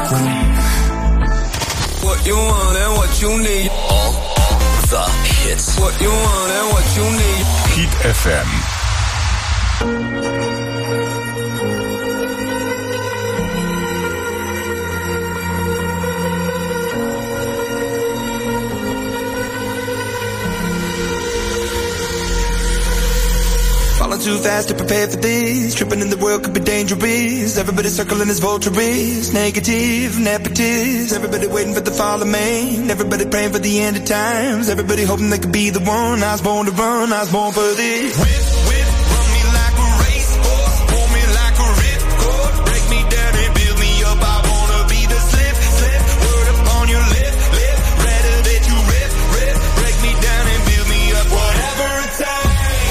What you want and what you need. All, all the hits. What you want and what you need. Hit F M. Falling too fast to prepare for this. Tripping in the world could be dangerous. Everybody circling as vultures. Negative, nepotist. Everybody waiting for the fall of man. Everybody praying for the end of times. Everybody hoping they could be the one. I was born to run, I was born for this. Whip, whip, run me like a racehorse. Pull me like a ripcord. Break me down and build me up. I wanna be the slip, slip. Word up on your lip, lip. Rather that you rip, rip. Break me down and build me up. Whatever it takes.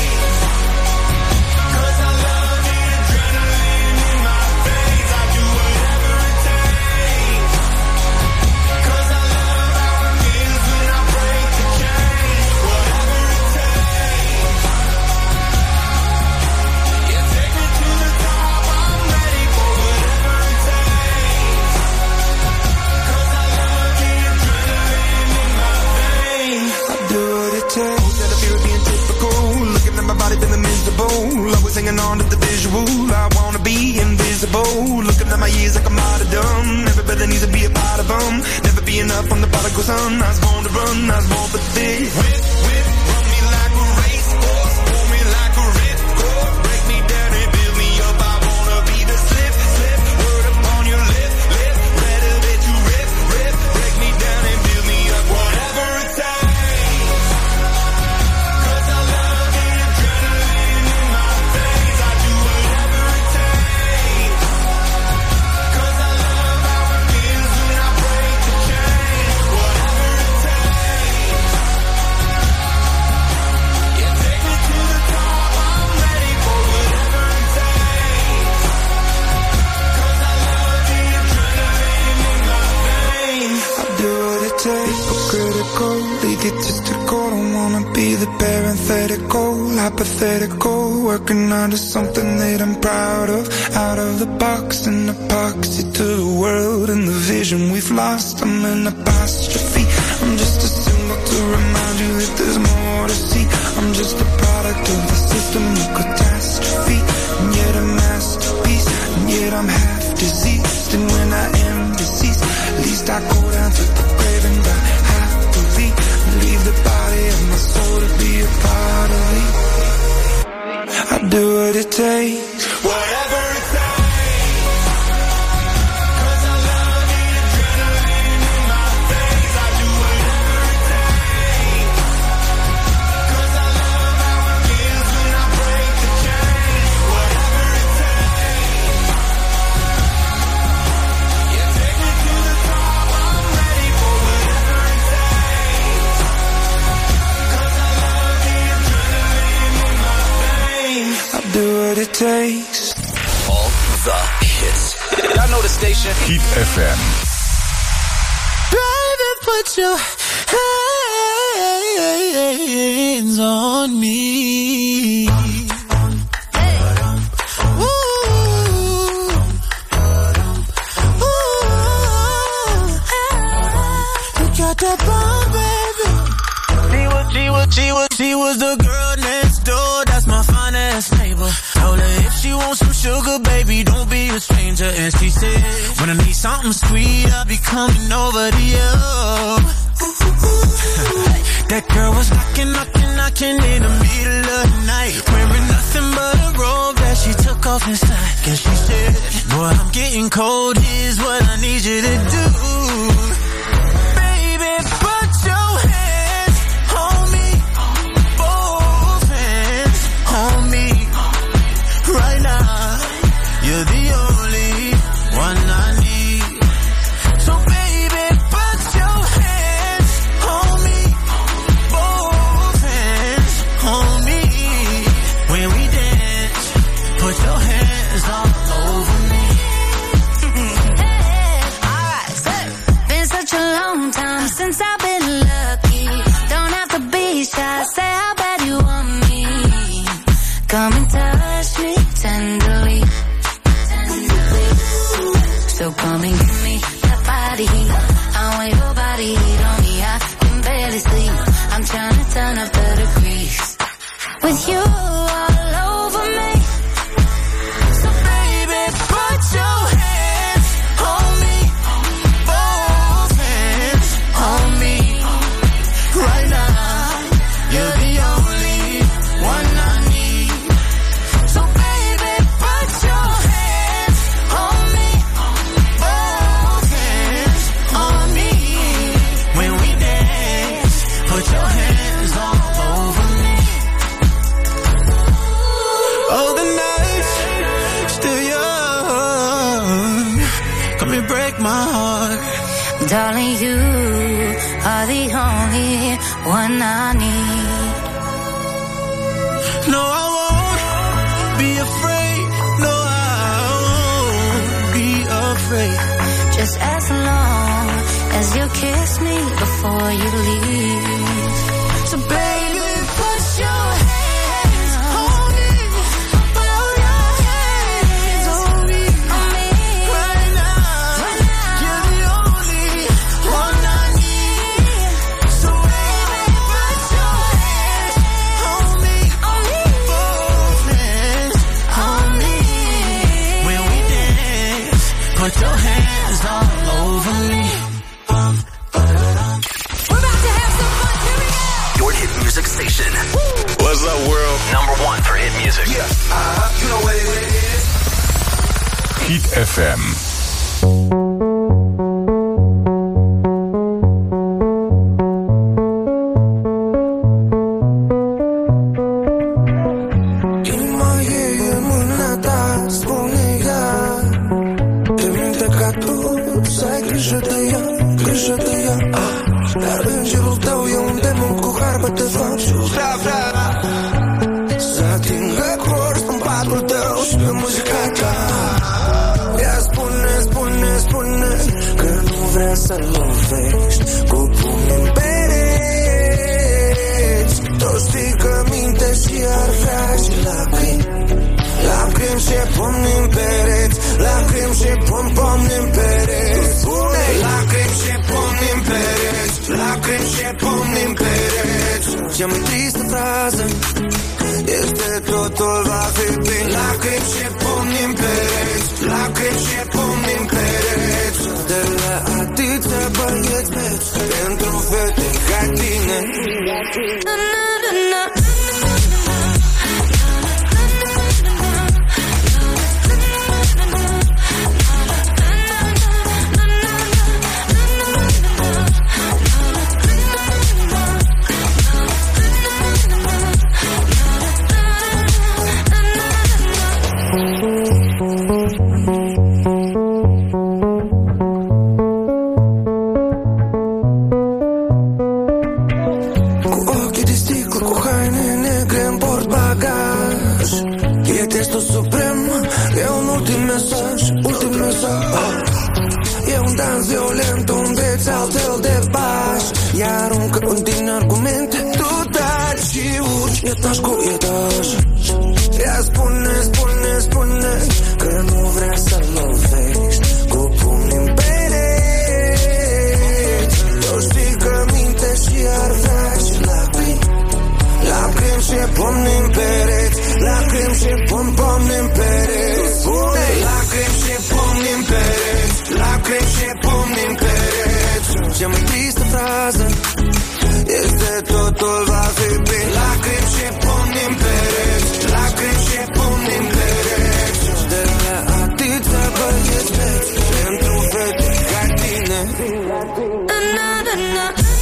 Always hanging on to the visual. I wanna be invisible. Looking at my years like I'm out of dumb. Everybody needs to be a part of them. Never be enough on the prodigal son. I was born to run, I was born for this. Whip, whip, run me like a racehorse. Pull me like a ripcord. Break me down and build me up. I wanna be the slip, slip. Word up on your lip, lip. Rather that you rip, rip. Break me down and build me up. Whatever it takes. Hypocritical, egotistical, don't wanna be the parenthetical, hypothetical, working under something that I'm proud of, out of the box, an epoxy to the world and the vision we've lost. I'm an apostrophe, I'm just a symbol to remind you that there's more to see. I'm just a product of the system of catastrophe, and yet a masterpiece, and yet I'm half diseased, and when I am deceased, at least I go down to the grave and die happily, leave the body of my soul to be a part of me. I do what it takes, whatever it takes. What it takes. All the hits. Y'all know the station. Hit F M. Drive and put your hands on me. Hey. Ooh. Ooh. You got that bomb, baby. She was, she was, she was, she was the girl next door. That's my finest neighbor. Told her if she wants some sugar, baby, don't be a stranger. And she said, when I need something sweet, I'll be coming over to you. That girl was knocking, knocking, knocking in the middle of the night, wearing nothing but a robe that she took off inside. And she said, boy, I'm getting cold, here's what I need you to do. Baby, put your hands on me, both hands on me. Right now, you're the only one I need. So baby, put your hands on me, both hands on me. When we dance, put your hands all over me. Alright, heart. Darling, you are the only one I need. No, I won't be afraid. No, I won't be afraid. Just as long as you kiss me before you leave. So baby, put your hands on me. Put your hands on me. On me. Right now, Right now. you're the only one I need. So baby, put your hands on me. On me. Both hands on me. When we dance, put your hands all over me. We're about to have some fun. Here we go. Your hit music station. What's up, world? Number one for hit music. Yeah, uh-huh. You know what it is. Hit F M. Inima e în mâna ta, spune ea. Te minte ca tu să ai grijă de ea, grijă de ea. Ah, dar îngerul tău e un demon cu harbă de foc și vrea, vrea să atingă corp în patul tău și pe muzica ta. Ea spune, spune, spune că nu vrea să-l lovești cu pumnii în pereți. Toți știi că minte și ar vrea și lacrimi, lacrimi și pumnii în pereți, lacrimi și pum, pumnii în pereți. Lacrimi și pumnii în pereți, lacrimi și pumnii în pereți. Cea mai tristă frază este totul va fi bine. Lacrimi și pumnii în pereți, lacrimi și pumnii în pereți. De la atâția băieți beți pentru fete ca tine. Na, na, na, na. Cu ochii de sticlă, cu haine negre în portbagaj. E testul suprem, e un ultim mesaj, ultim mesaj. E un dans violent, un veț altfel de pași. Ea aruncă în tine argumente, tu taci și urci etaj cu etaj. Ea spune, spune, spune că nu vrea să-l lovești cu pumnii în pereți. Tu știi că minte și ar vrea și lacrimi, lacrimi și pumnii în pereți, lacrimi și pum, pumnii în pereți. Lacrimi și pumnii în pereți, lacrimi și pumnii în pereți. Cea mai tristă frază este totul va fi bine. Lacrimi și pumnii în pereți, lacrimi și pumnii în pereți. De la atâția băieți beți pentru fete ca tine. Na, na, na, na.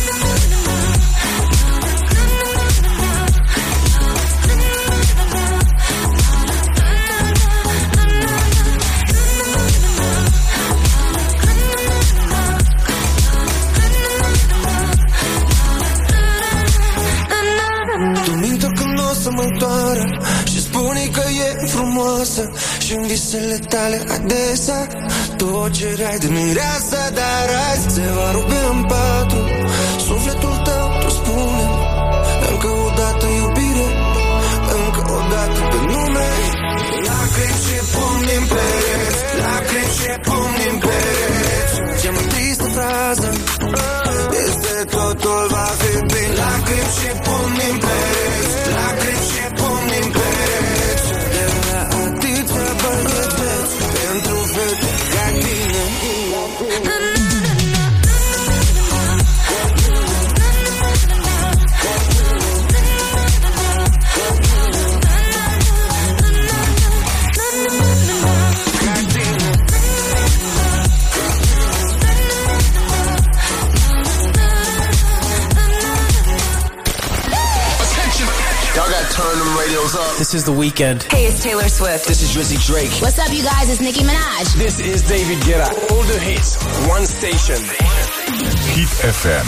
Tu minte că n-o să mă doară și spune că e frumoasă și în visele tale adesea tot cereai de mireasă. Dar azi se va rupe în patru sufletul tău, tu spune încă o dată iubire, încă o dată pe nume. Lacrimi și pumnii în pereți, lacrimi și pumnii în pereți. Cea mai tristă frază este totul va fi bine. Lacrimi și pumnii în pereți, lacrimi și pumnii în pereți. De la atâția băieți beți pentru fete ca tine. Y'all got wheels up. This is The Weeknd. Hey, it's Taylor Swift. This is Drizzy Drake. What's up, you guys? It's Nicki Minaj. This is David Guetta. All the hits, one station. Hit F M.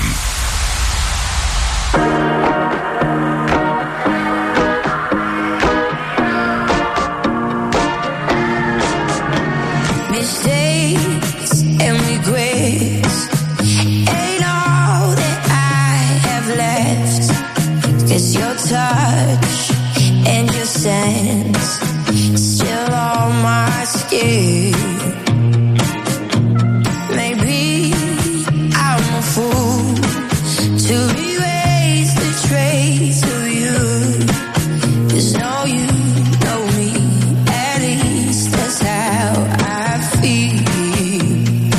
Mistakes and regrets ain't all that I have left. 'Cause your touch and your sense still on my skin. Maybe I'm a fool to erase the trace of you. 'Cause no, you know me, at least that's how I feel.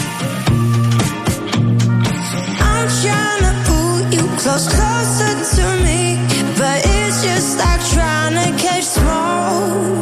I'm trying to pull you close, closer to me, but it's just like trying to catch smoke.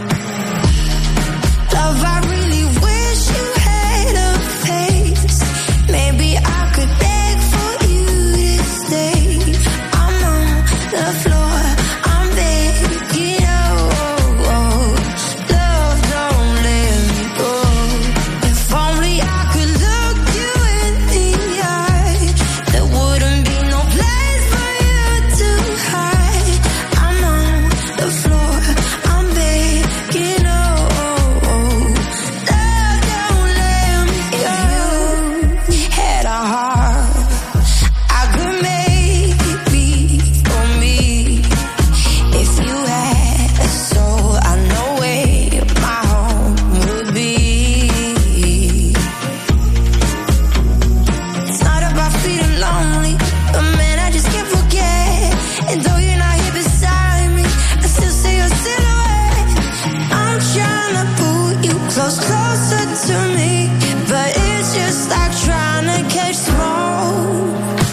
Love, I really wish you had a face. Maybe I could beg for you to stay. I'm on the floor, I'm begging, oh, oh. Love, don't let me go. If only I could look you in the eye, there wouldn't be no place for you to hide. I'm on the floor, I'm begging, oh, oh. Love, don't let me go. Had a heart I could make it beat for me. If you had a soul, I know where my home would be. It's not about feeling lonely, but man, I just can't forget. And though you're not here beside me, I still see your silhouette. I'm trying to pull you close, closer to me, but it's just like trying to catch smoke.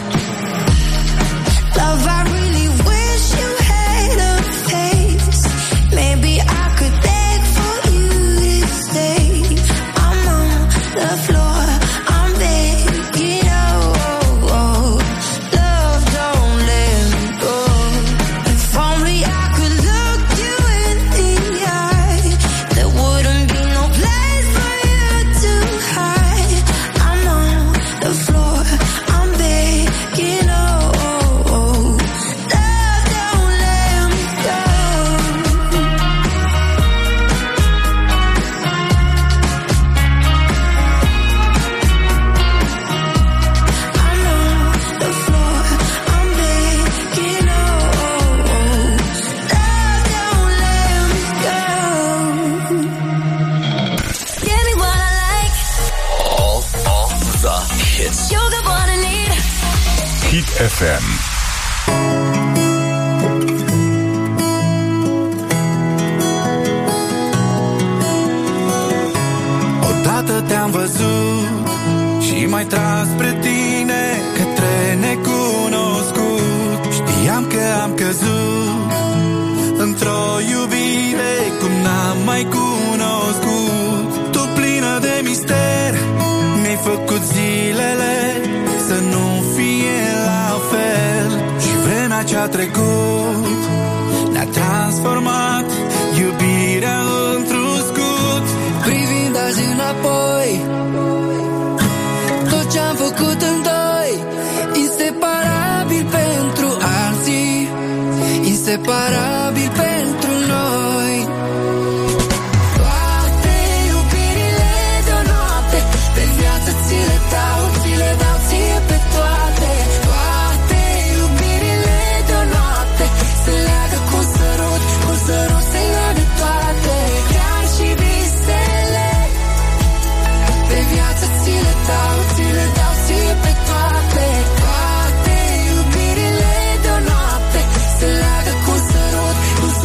Love, I really wish you had a face. Maybe I could beg for you to stay. I'm on the floor, I'm begging, oh, oh. Love, don't let me go. If only I could look you in the eye, there wouldn't be no place for you to hide. I'm on the floor, I'm begging, oh, oh. Love, don't let me go. I'm on the floor, I'm begging, oh, oh. Love, don't let me go. Give me what I like, All, all the hits. you got what I need. Hit F M. Odată te-am văzut și mai tras spre tine, către necunoscut. Știam că am căzut într-o iubire cum n-am mai cunoscut. Tu plină de mister, mi-ai făcut zilele să nu fie la fel. Și vremea ce-a trecut ne-a transformat iubirea într-un scut. Privind azi înapoi, tot ce-am făcut în doi, inseparabil pentru alții, inseparabil pentru noi. Toate iubirile de-o noapte, pe viață ți le dau, ți le dau ție pe toate. Toate iubirile de-o noapte se leagă cu un sărut, cu un sărut se leagă toate. Chiar și visele, pe viață ți le dau, ți le dau ție pe toate. Toate iubirile de-o noapte se leagă cu un sărut, cu un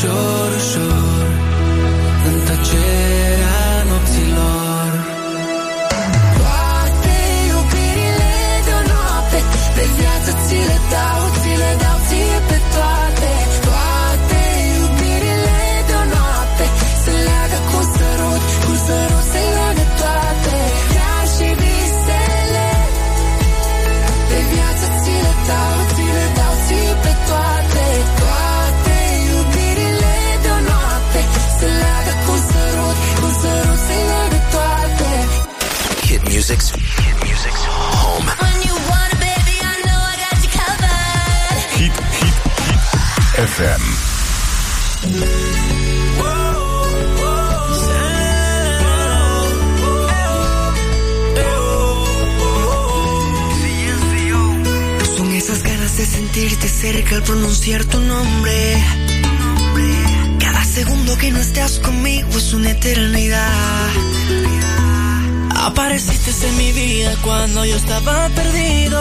ușor, ușor în tăcerea nopților. Toate iubirile de o noapte, de viață ți le dau, ți le dau ție pe toate. Toate iubirile de o noapte se leagă cu sărut, cu sărut se leagă toate. Chiar și visele de viață ți le dau, ți le dau ție pe toate. Toate iubirile de o noapte se leagă cu sărut, cu sărut se leagă toate. Hit music's, hit music's home. When you want it, baby, I know I got you covered. Hit, hit, hit F M. Son esas ganas de sentirte cerca al pronunciar tu nombre. Cada segundo que no estás conmigo es una eternidad. Apareciste en mi vida cuando yo estaba perdido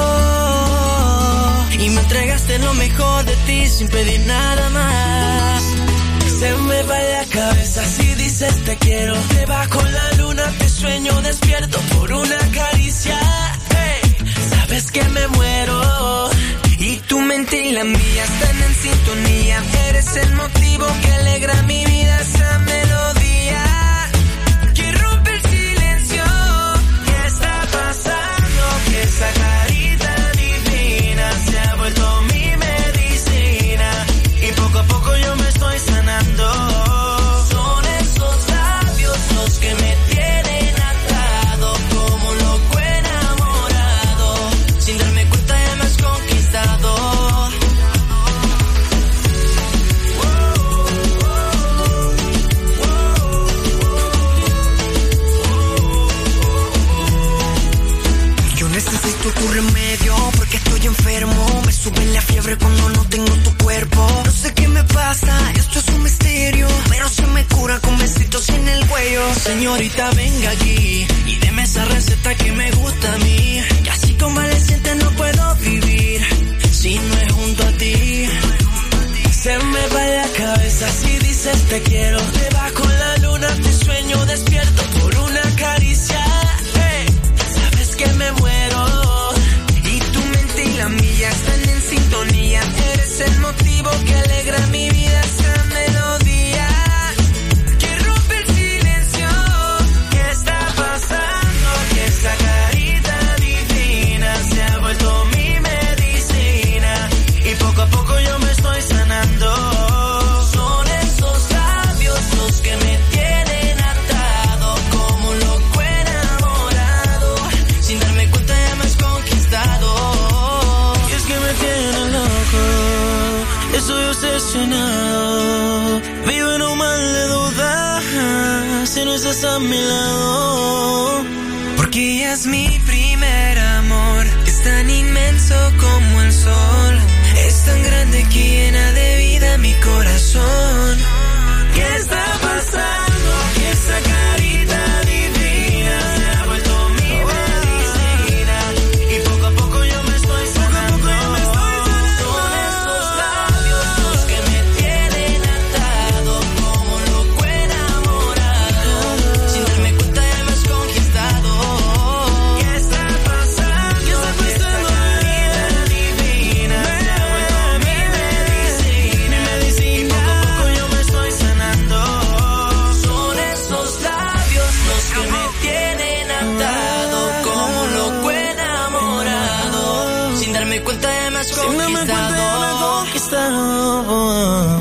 y me entregaste lo mejor de ti sin pedir nada más. Se me va la cabeza si dices te quiero. Debajo la luna te sueño despierto por una caricia. Hey, sabes que me muero y tu mente y la mía están en sintonía. Eres el motivo que alegra mi vida, esa melodía que rompe el silencio. ¿Qué está pasando? Que esa carita divina se ha vuelto mi medicina y poco a poco yo me estoy sanando. Son esos labios los que me tienen atado como loco enamorado. Sin darme cuenta ya me has conquistado. Yo necesito tu remedio porque estoy enfermo. Me sube la fiebre cuando no tengo tu cuerpo. No sé qué me pasa, esto es un misterio, pero se me cura con besitos en el cuello. Señorita, venga aquí y deme esa receta que me gusta a mí. Que así convaleciente no puedo vivir si no es junto a ti. Se me va la cabeza si dices te quiero. Debajo la luna te sueño despierto por una caricia. Hey, sabes que me muero y tu mente y la mía están en sintonía. Eres el motivo que alegra mi vida, esa melodía que rompe el silencio. ¿Qué está pasando? Que esa carita divina se ha vuelto mi medicina y poco a poco yo me estoy sanando. Son esos labios los que me tienen atado como loco enamorado. Sin darme cuenta ya me has conquistado. Y es que me tienen loco, estoy obsesionado. Vivo en un mal de duda si no estás a mi lado. Porque ella es mi primer amor. Es tan inmenso como el sol. Es tan grande que llena de vida mi corazón. ¿Qué está pasando? Que esa carita divina se ha vuelto mi medicina y poco a poco yo me estoy sanando. Son esos labios los que me tienen atado como loco enamorado. Sin darme cuenta ya me has conquistado. ¿Qué está pasando? Que esa carita divina se ha vuelto mi medicina y poco a poco yo me estoy sanando. Son esos labios los que me tienen atado como loco enamorado. Sin darme cuenta ya me has conquistado.